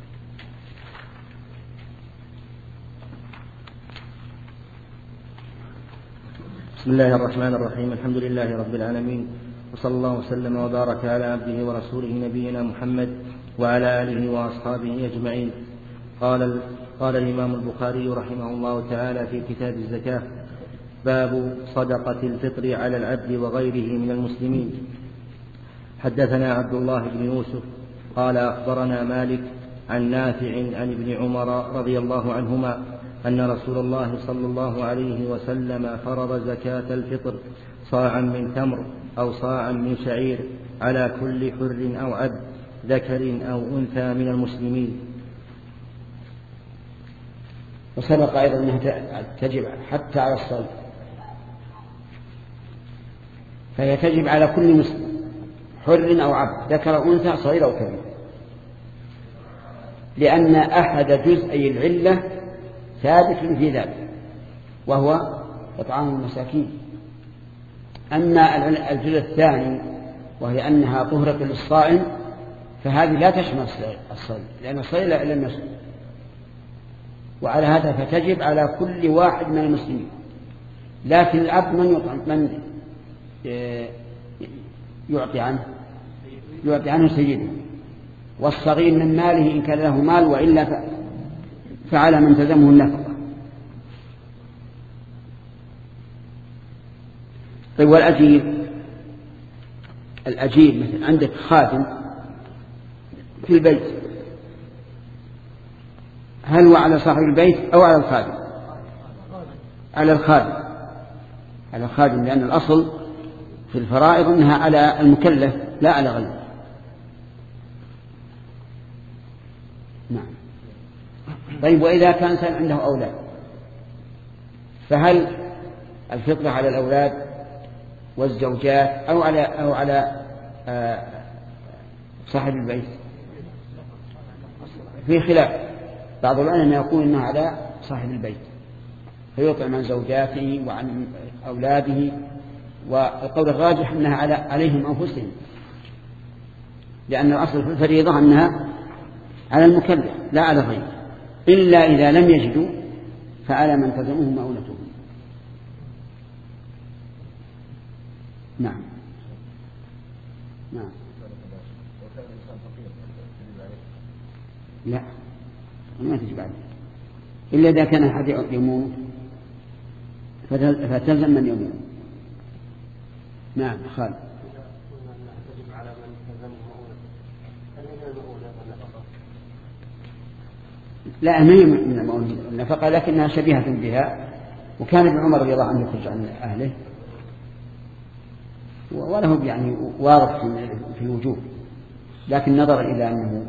بسم الله الرحمن الرحيم. الحمد لله رب العالمين، وصلى الله وسلم وبارك على عبده ورسوله نبينا محمد وعلى آله وأصحابه أجمعين. قال, قال الإمام البخاري رحمه الله تعالى في كتاب الزكاة: باب صدقة الفطر على العبد وغيره من المسلمين. حدثنا عبد الله بن يوسف قال أخبرنا مالك عن نافع عن ابن عمر رضي الله عنهما أن رسول الله صلى الله عليه وسلم فرض زكاة الفطر صاعا من تمر أو صاعا من شعير على كل حر أو عبد ذكر أو أنثى من المسلمين. وسبق أيضا أنها تجب حتى على الصيد، فهي تجب على كل مسلم حر أو عبد ذكر أو أنثى صغير أو كبير، لأن أحد جزئي العلة ثابت في ذلك وهو إطعام المساكين. أما الجزء الثاني وهي أنها طهرة للصائم فهذه لا تشمل الصيد، لأن الصيد لا إلا النسل، وعلى هذا فتجب على كل واحد من المسلمين. لكن العبد من يطعم من يعطي عنه يعطي عنه سيده، والصغير من ماله إن كان له مال، وإلا فعلى من تلزمه النفقة. طيب والأجير، الأجير مثل عندك خادم في البيت، هل هو على صاحب البيت أو على الخادم؟ على الخادم، على الخادم، لأن الأصل في الفرائض أنها على المكلف لا على غيره. نعم. طيب وإذا كان إنسان عنده أولاد، فهل الفطرة على الأولاد والزوجات أو على أو على صاحب البيت؟ في خلاف، بعض العلماء يقول إنها على صاحب البيت فيطعم عن زوجاته وعن أولاده، والقول الراجح أنها على عليهم أنفسهم، لأن الأصل في الفريضة أنها على المكلف لا على غيره، إلا إذا لم يجدوا فعلى من تلزمهم مؤونتهم. نعم نعم لا ما تجب عليه إلا إذا كان أحد يموت فتلزم من يموت. نعم خالد. لا ما هي من النفقة لكنها شبيهة بها، وكان ابن عمر رضي الله عنه يخرج عن أهله وله يعني وارث في الوجوب، لكن نظر إلى أنه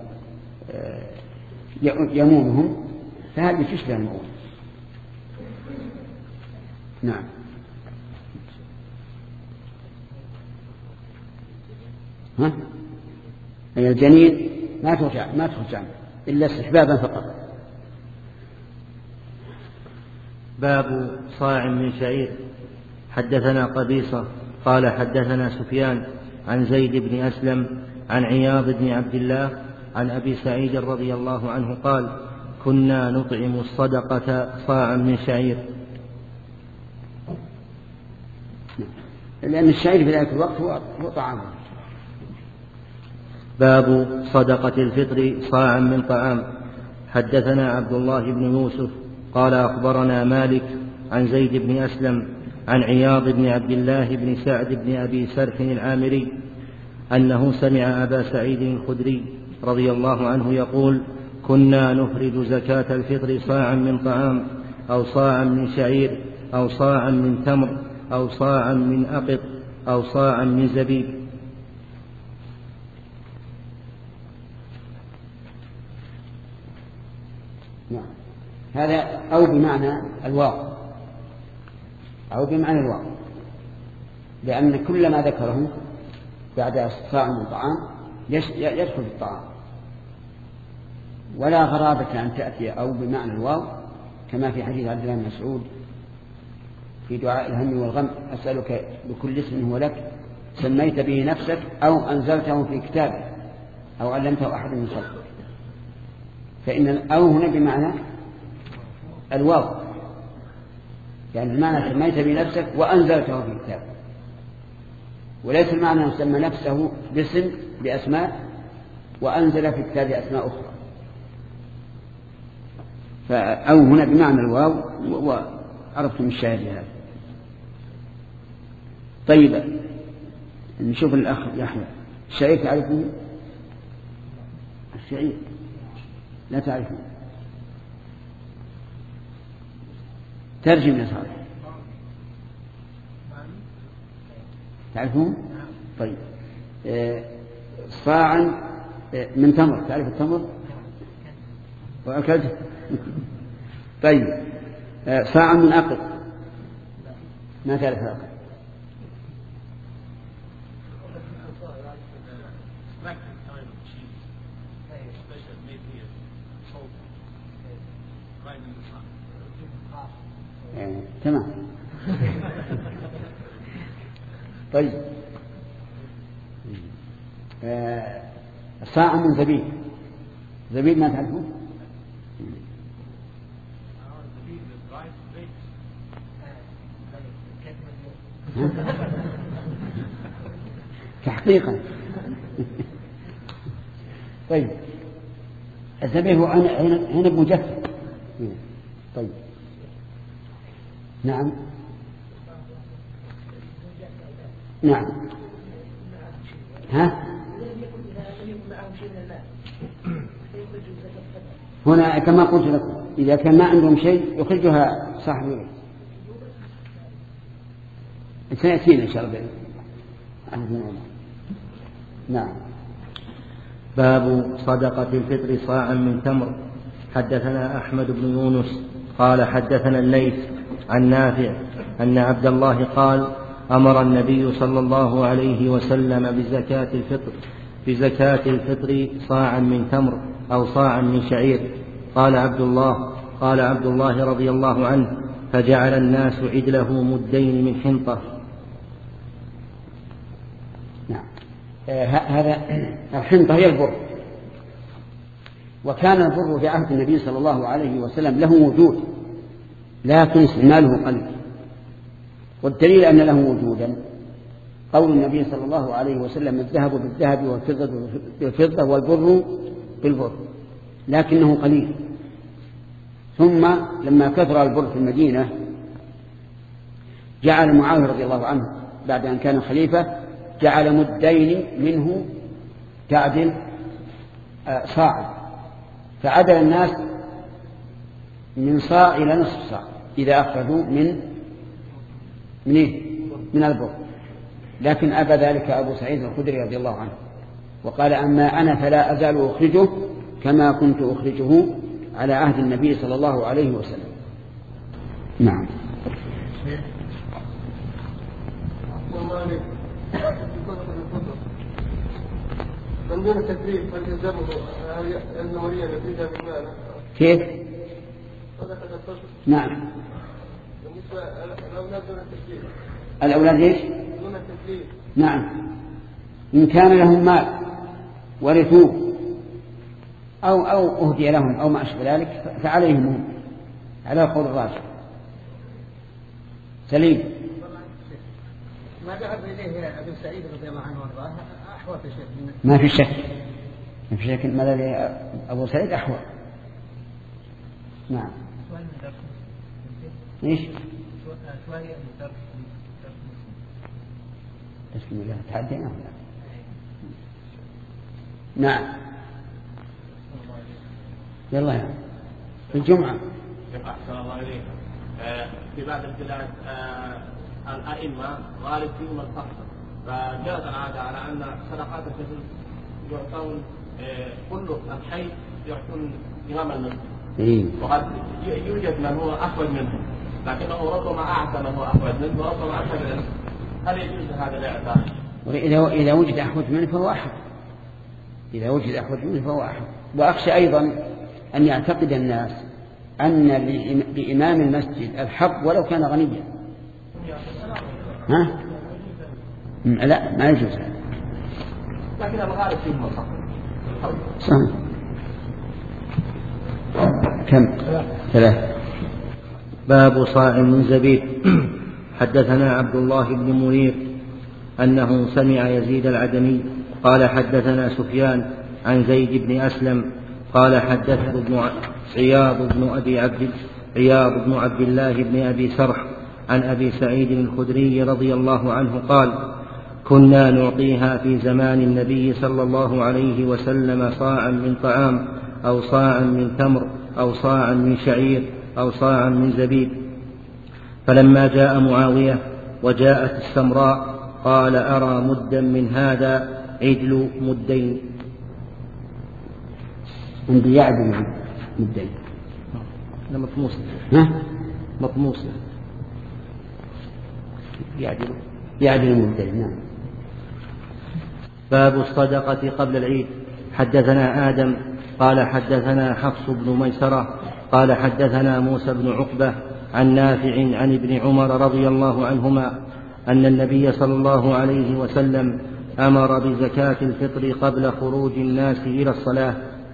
يمونهم فهذه تشبه المؤونة. نعم. ها؟ أي الجنين ما ترجع ما ترجع إلا استحبابا فقط. باب صاع من شعير. حدثنا قبيصة قال حدثنا سفيان عن زيد بن أسلم عن عياض بن عبد الله عن أبي سعيد رضي الله عنه قال كنا نطعم الصدقة صاعا من شعير. لأن الشعير في ذلك الوقت هو طعام. باب صدقة الفطر صاعا من طعام. حدثنا عبد الله بن يوسف قال أخبرنا مالك عن زيد بن أسلم عن عياض بن عبد الله بن سعد بن أبي سرح العامري أنه سمع أبا سعيد الخدري رضي الله عنه يقول كنا نخرج زكاة الفطر صاعا من طعام أو صاعا من شعير أو صاعا من تمر أو صاعا من أقط أو صاعا من زبيب. نعم. هذا أو بمعنى الواو أو بمعنى الواو، لأن كل ما ذكره بعد صاع من طعام يدخل في الطعام، ولا غرابة أن تأتي أو بمعنى الواو كما في حديث عبد الله بن مسعود في دعاء الهم والغم أسألك بكل اسم هو لك سميت به نفسك أو أنزلته في كتابك أو علمته أحد من خلقك، فإن الأو هنا بمعنى الواو، يعني المعنى سميت به نفسك وأنزلته في كتابك، وليس المعنى أن سمى نفسه باسم بأسماء وأنزل في كتاب أسماء أخرى. فأو هنا بمعنى الواو وعرفتم الشاهد هذا. طيب نشوف الأخ يحيى. الشعير تعرفه؟ الشعير لا تعرفه؟ ترجم يا صالح. تعرفون؟ طيب صاعا من تمر. تعرف التمر وأكلته؟ طيب صاعا من أقط. ما تعرف الأقط؟ تمام. طيب صاع من زبيب. زبيب ما تعرفون؟ تحقيقا. طيب الزبيب هو عنب مجفف. طيب نعم نعم. ها هنا كما قلت لكم إذا كان ما عندهم شيء يخرجها صاحب البيت. سيأتينا إن شاء الله. نعم. باب صدقة الفطر صاعا من تمر. حدثنا أحمد بن يونس قال حدثنا الليث عن نافع أن عبد الله قال أمر النبي صلى الله عليه وسلم بزكاة الفطر بزكاة الفطر صاعا من تمر أو صاعا من شعير. قال عبد الله قال عبد الله رضي الله عنه فجعل الناس عدله مدين من حنطة. نعم. آه هذا الحنطة هي البر، وكان البر في عهد النبي صلى الله عليه وسلم له وجود، لكن استعماله قليل. والدليل أن له وجودا قول النبي صلى الله عليه وسلم: الذهب بالذهب والفضة بالفضة والبر بالبر، لكنه قليل. ثم لما كثر البر في المدينة جعل معاوية رضي الله عنه بعد أن كان خليفة جعل مدين منه تعدل صاع، فعدل الناس من صاع إلى نصف صاع إذا أخذوا من من, إيه؟ من البر. لكن أبى ذلك أبو سعيد الخدري رضي الله عنه وقال: أما أنا فلا أزال أخرجه كما كنت أخرجه على عهد النبي صلى الله عليه وسلم. نعم. من دون التكليف هل يلزمه النورية نتيجة من ماله؟ كيف؟ نعم. بالنسبة الأولاد دون التكليف. الأولاد إيش؟ دون التكليف. نعم. إن كان لهم مال ورثوه أو أو أهدي لهم أو ما أشبه ذلك فعليهم هم على القول الراجح. سليم. ما ذهب إليه أبو سعيد رضي الله عنه وارضاه أحوط شيء. ما في شك، ما في شك ما الذي أبو سعيد أحوط. نعم. إيش؟ بسم الله تعدينا. نعم. يلا يا في الجمعة. أحسن الله إليك. في بعض البلاد الأئمة غالب فيهم الفقر، فجاءت العادة على أن صدقات الفطر يعطون كل الحي يعطون إمام المسجد، وقد يوجد من هو أفضل منه، لكنه ربما أعطى من هو أفضل منه وربما أفضل منه. هل يجوز هذا الإعطاء؟ إذا إذا وجد أحوج منه فهو أحد. إذا وجد أحوج منه فهو أحد. وأخشى أيضا أن يعتقد الناس أن لإمام المسجد الحق ولو كان غنيا. ها؟ لا ما يجوز. لكن الغالب فيهم الحق. صحيح. كم؟ ثلاثة. باب صاع من زبيب. حدثنا عبد الله بن منير أنه سمع يزيد العدني قال حدثنا سفيان عن زيد بن أسلم قال حدثه ابن عياض بن أبي عبد عياض بن عبد الله بن أبي سرح عن أبي سعيد الخدري رضي الله عنه قال: كنا نعطيها في زمان النبي صلى الله عليه وسلم صاعا من طعام أو صاعا من تمر أو صاعا من شعير أو صاعا من زبيب. فلما جاء معاوية وجاءت السمراء قال: أرى مدا من هذا عدل مدين. عندي يعدل مدين. لا مطموس. ها؟ مطموس. يعدل يعدل مدين. نعم. باب الصدقة قبل العيد. حدثنا آدم قال حدثنا حفص بن ميسرة قال حدثنا موسى بن عقبة عن نافع عن ابن عمر رضي الله عنهما أن النبي صلى الله عليه وسلم أمر بزكاة الفطر قبل خروج الناس إلى الصلاة.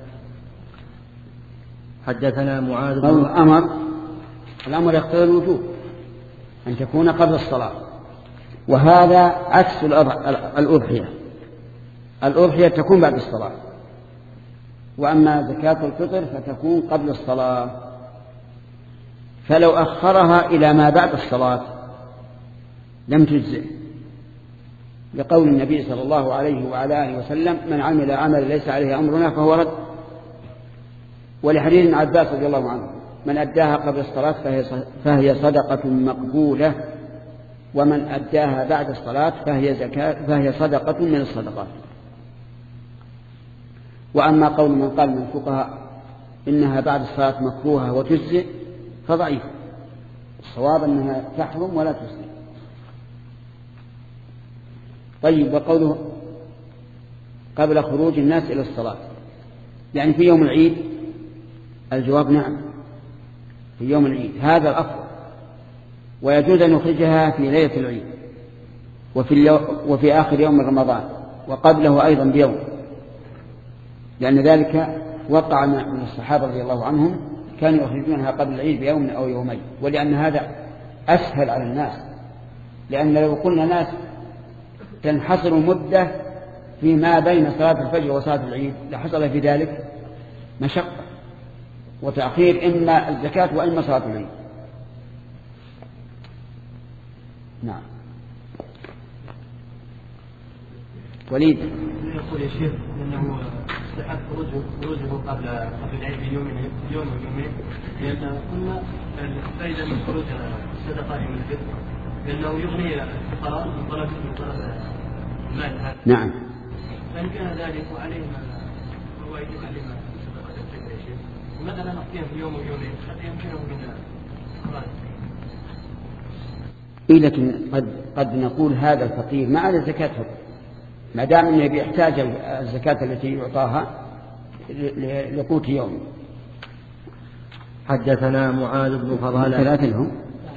حدثنا معاذ بن الأمر الأمر يقتضي الوجوب أن تكون قبل الصلاة، وهذا عكس الأضحية. الأضحية تكون بعد الصلاة، وأما زكاة الفطر فتكون قبل الصلاة. فلو أخرها إلى ما بعد الصلاة لم تجزئ، لقول النبي صلى الله عليه وعلى آله وسلم: من عمل عمل ليس عليه أمرنا فهو رد. ولحديث ابن عباس رضي الله عنه: من أداها قبل الصلاة فهي صدقة مقبولة، ومن أداها بعد الصلاة فهي زكاة فهي صدقة من الصدقات. وأما قول من قال من الفقهاء إنها بعد الصلاة مكروهة وتجزئ فضعيف، الصواب أنها تحرم ولا تجزئ. طيب، وقوله قبل خروج الناس إلى الصلاة يعني في يوم العيد؟ الجواب نعم، في يوم العيد، هذا الأفضل، ويجوز أن يخرجها في ليلة العيد وفي, اليو... وفي آخر يوم من رمضان وقبله أيضا بيوم، لأن ذلك وقع من الصحابة رضي الله عنهم كانوا يخرجونها قبل العيد بيوم أو يومين، ولأن هذا أسهل على الناس، لأن لو قلنا ناس تنحصر مدة فيما بين صلاة الفجر وصلاة العيد لحصل في ذلك مشقة وتأخير إما الزكاة وإما صلاة العيد. نعم. وليد يقول يا شيخ انه صحة خروجه قبل قبل العيد بيوم يوم ويومين، لان قلنا الفائده من خروج الصدقه يوم الفطر لانه يغني الفقراء من طلب من طلب المال هذا. نعم. فان كان ذلك وعليه هو يتكلم صدقه الفطر يا شيخ، لماذا لا نعطيها في يوم ويومين حتى يمكنه من الخراج؟ إيه لكن قد قد نقول هذا الفقير ما على زكاة فطر، ما دام انه بيحتاج الزكاة التي يعطاها لقوت يوم. حدثنا معاذ بن فضالة. ثلاثة لهم.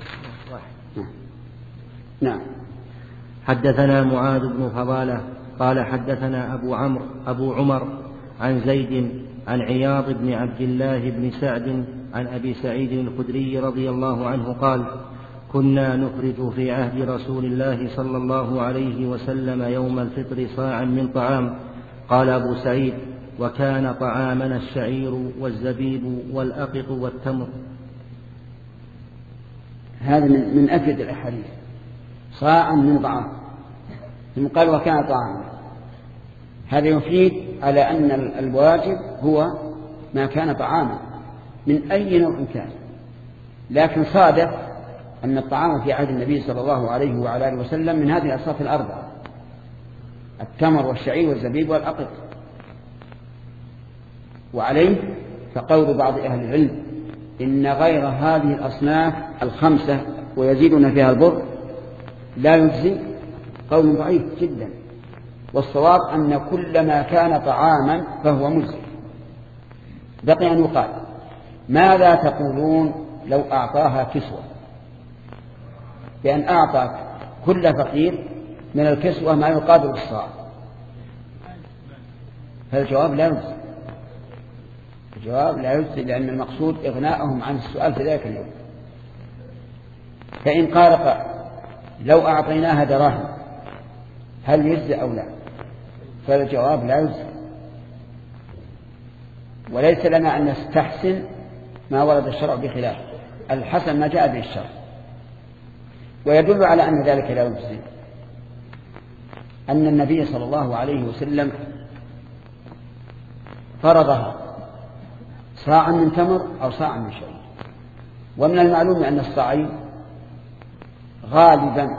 نعم. حدثنا معاذ بن فضالة قال حدثنا أبو عمرو أبو عمر عن زيد عن عياض بن عبد الله بن سعد عن أبي سعيد الخدري رضي الله عنه قال: كنا نخرج في عهد رسول الله صلى الله عليه وسلم يوم الفطر صاعا من طعام. قال أبو سعيد: وكان طعامنا الشعير والزبيب والأقط والتمر. هذا من أفيد الأحاديث، صاعا من طعام، ثم قال وكان طعاما. هذا يفيد على أن الواجب هو ما كان طعاما من أي نوع كان، لكن صادف أن الطعام في عهد النبي صلى الله عليه وعلى آله وسلم من هذه الأصناف الأربعة: التمر والشعير والزبيب والأقط. وعليه فقول بعض أهل العلم إن غير هذه الأصناف الخمسة ويزيدون فيها البر لا يجزي قول ضعيف جدا، والصواب أن كل ما كان طعاما فهو مجزي. بقي أن يقال: ماذا تقولون لو أعطاها كسوة، بأن أعطى كل فقير من الكسوة ما يقابل الصاع؟ فالجواب لا يجزي، الجواب لا يجزي، لأن المقصود إغناءهم عن السؤال في ذلك اليوم. فإن قال لو أعطيناها دراهم هل يجزي أو لا؟ فالجواب لا يجزي، وليس لنا أن نستحسن ما ورد الشرع بخلاف الحسن ما جاء به الشرع. ويدل على أن ذلك لا يجزي أن النبي صلى الله عليه وسلم فرضها صاعا من تمر أو صاعا من شعير، ومن المعلوم أن الصاعين غالبا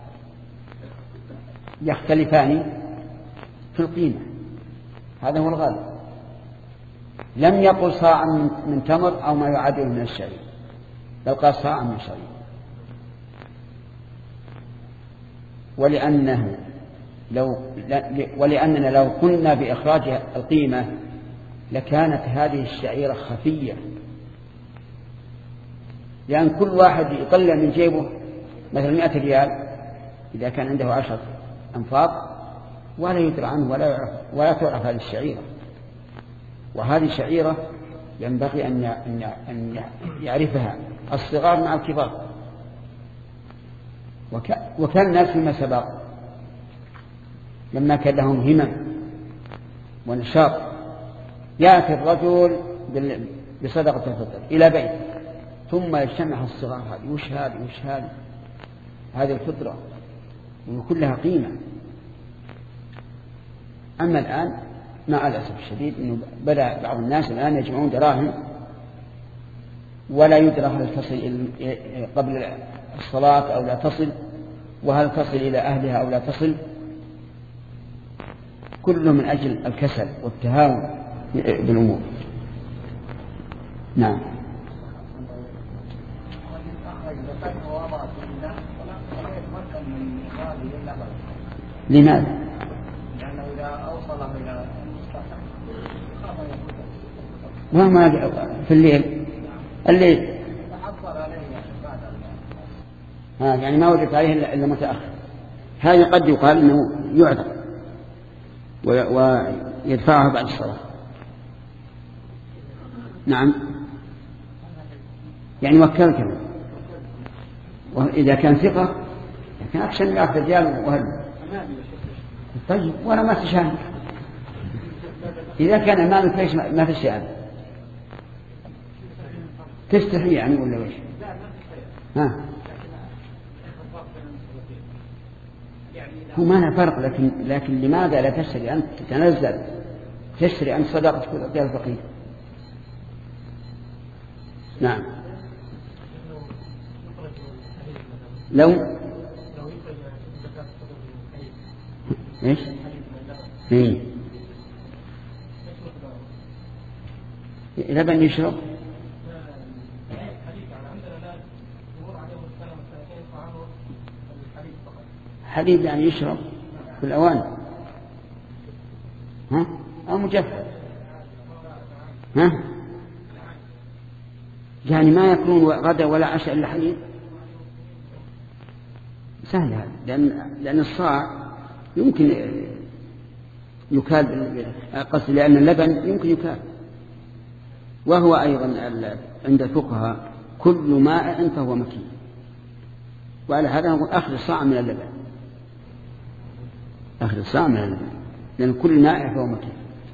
يختلفان في القيمة، هذا هو الغالب. لم يقل صاعا من تمر أو ما يعادله من الشعير، بل قال صاعا من شعير. ولأنه لو ولأننا لو قلنا بإخراج القيمة لكانت هذه الشعيرة خفية، لأن كل واحد يطلع من جيبه مثل مئة ريال إذا كان عنده عشر أنفاق ولا يدرى عنه ولا يعرف ولا تعرف هذه الشعيرة. وهذه الشعيرة ينبغي أن يعرفها الصغار مع الكبار. وكان الناس فيما سبق لما كان لهم همم ونشاط يأتي الرجل بصدقة الفطر إلى بيت ثم يجتمع الصغار: هذه وش هذه وش هذه هذه الفطرة وكلها قيمة. أما الآن مع الأسف الشديد أنه بدأ بعض الناس الآن يجمعون دراهم ولا يدرى هل تصل قبل الصلاة أو لا تصل، وهل تصل إلى أهلها أو لا تصل، كله من أجل الكسل والتهاون بالأمور. نعم. لماذا؟ لأنه إذا أوصل إلى وما في الليل الليل آه يعني ما وجدت عليه إلا متأخر. هذا قد يقال أنه يعذر ويدفعها بعد الصلاة. نعم يعني وكلته، وإذا كان ثقة كان أكشن من أكثر رجال وهل. طيب وأنا ما تشاهد إذا كان أمامك ليش ما في شيء تستحي يعني ولا وش؟ ها هو ما له فرق، لكن لكن لماذا لا تشتري أنت تتنزل تشتري أنت صدقة غير الفقير؟ نعم لو ايش؟ ايه لبن يشرب حليب يعني يشرب في الأواني ها أو مجفف ها يعني ما يكون غدا ولا عشاء إلا حليب. سهل هذا لأن لأن الصاع يمكن يكال قصد لأن اللبن يمكن يكال. وهو أيضا عند الفقهاء كل ماء فهو مكي، وعلى هذا نقول أخذ الصاع من اللبن، أخذ الصاع من اللبن لأن كل ماء فهو مكي.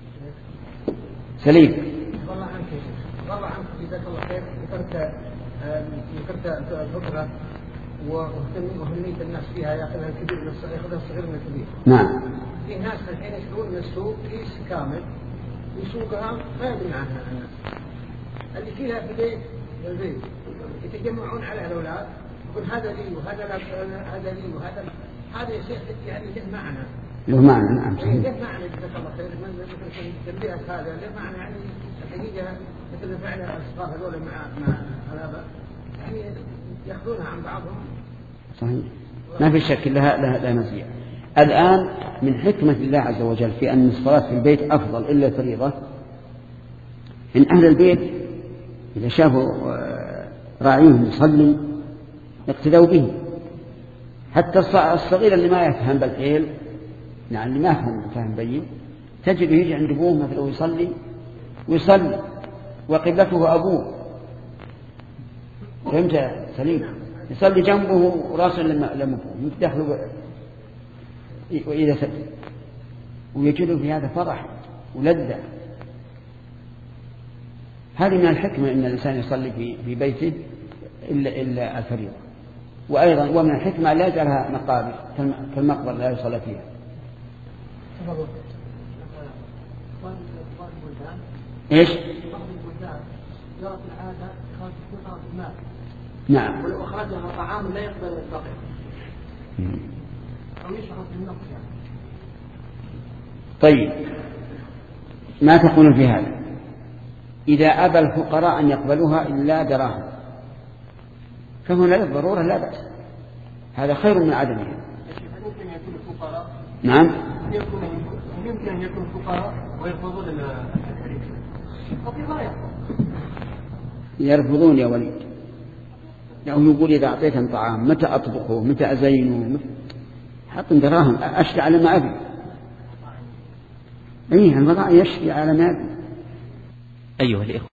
سليم والله عنك والله عنك جزاك الله خير. ذكرت ذكرت الفقهاء وأهمية الناس فيها يأخذها الكبير من الصغير يأخذها الصغير من الكبير. نعم. في ناس الحين يشترون من السوق كيس كامل يسوقها ما يدري عنها الناس. اللي فيها في البيت البيت يتجمعون على الأولاد يقول هذا لي وهذا لا هذا لي وهذا هذا يا شيخ يعني له معنى. له معنى نعم. له معنى جزاك الله خير. من تنبيه هذا له معنى يعني الحقيقة مثل فعل الأصغار هذول مع مع الآباء يعني يأخذونها عن بعضهم. صحيح ما في شك لها لها, لها مزية. الآن من حكمة الله عز وجل في أن الصلاة في البيت أفضل إلا الفريضة إن أهل البيت إذا شافوا راعيهم يصلي اقتدوا به. حتى الصغير اللي ما يفهم بالحيل يعني اللي ما يفهم فهم بين تجد يجي عند أبوه مثلا ويصلي ويصلي وقبلته أبوه. فهمت سليم؟ يصلي جنبه وراسه لما يدخل وإذا سجد ويجد في هذا فرح ولذة. هذه من الحكمة إن الإنسان يصلي في في بيته إلا إلا الفريضة. وأيضا ومن الحكمة لا يجعلها مقابر كالمقبرة لا يصلى فيها. إيش؟ نعم. ولو أخرجها طعام لا يقبل البقية أو يشعر بالنقص يعني. طيب ما تقول في هذا؟ إذا أبى الفقراء أن يقبلوها إلا دراهم فهنا للضرورة لا بأس، هذا خير من عدمها. يمكن يكون الفقراء نعم يمكن أن يكون الفقراء ويرفضون الحديث يرفضون يا وليد. لأنه يقول إذا أعطيتهم طعام متى أطبخه متى أزينه حط دراهم أشفي على ما أبي. أيه الوضع يشفي على ما أبي. أيها الإخوة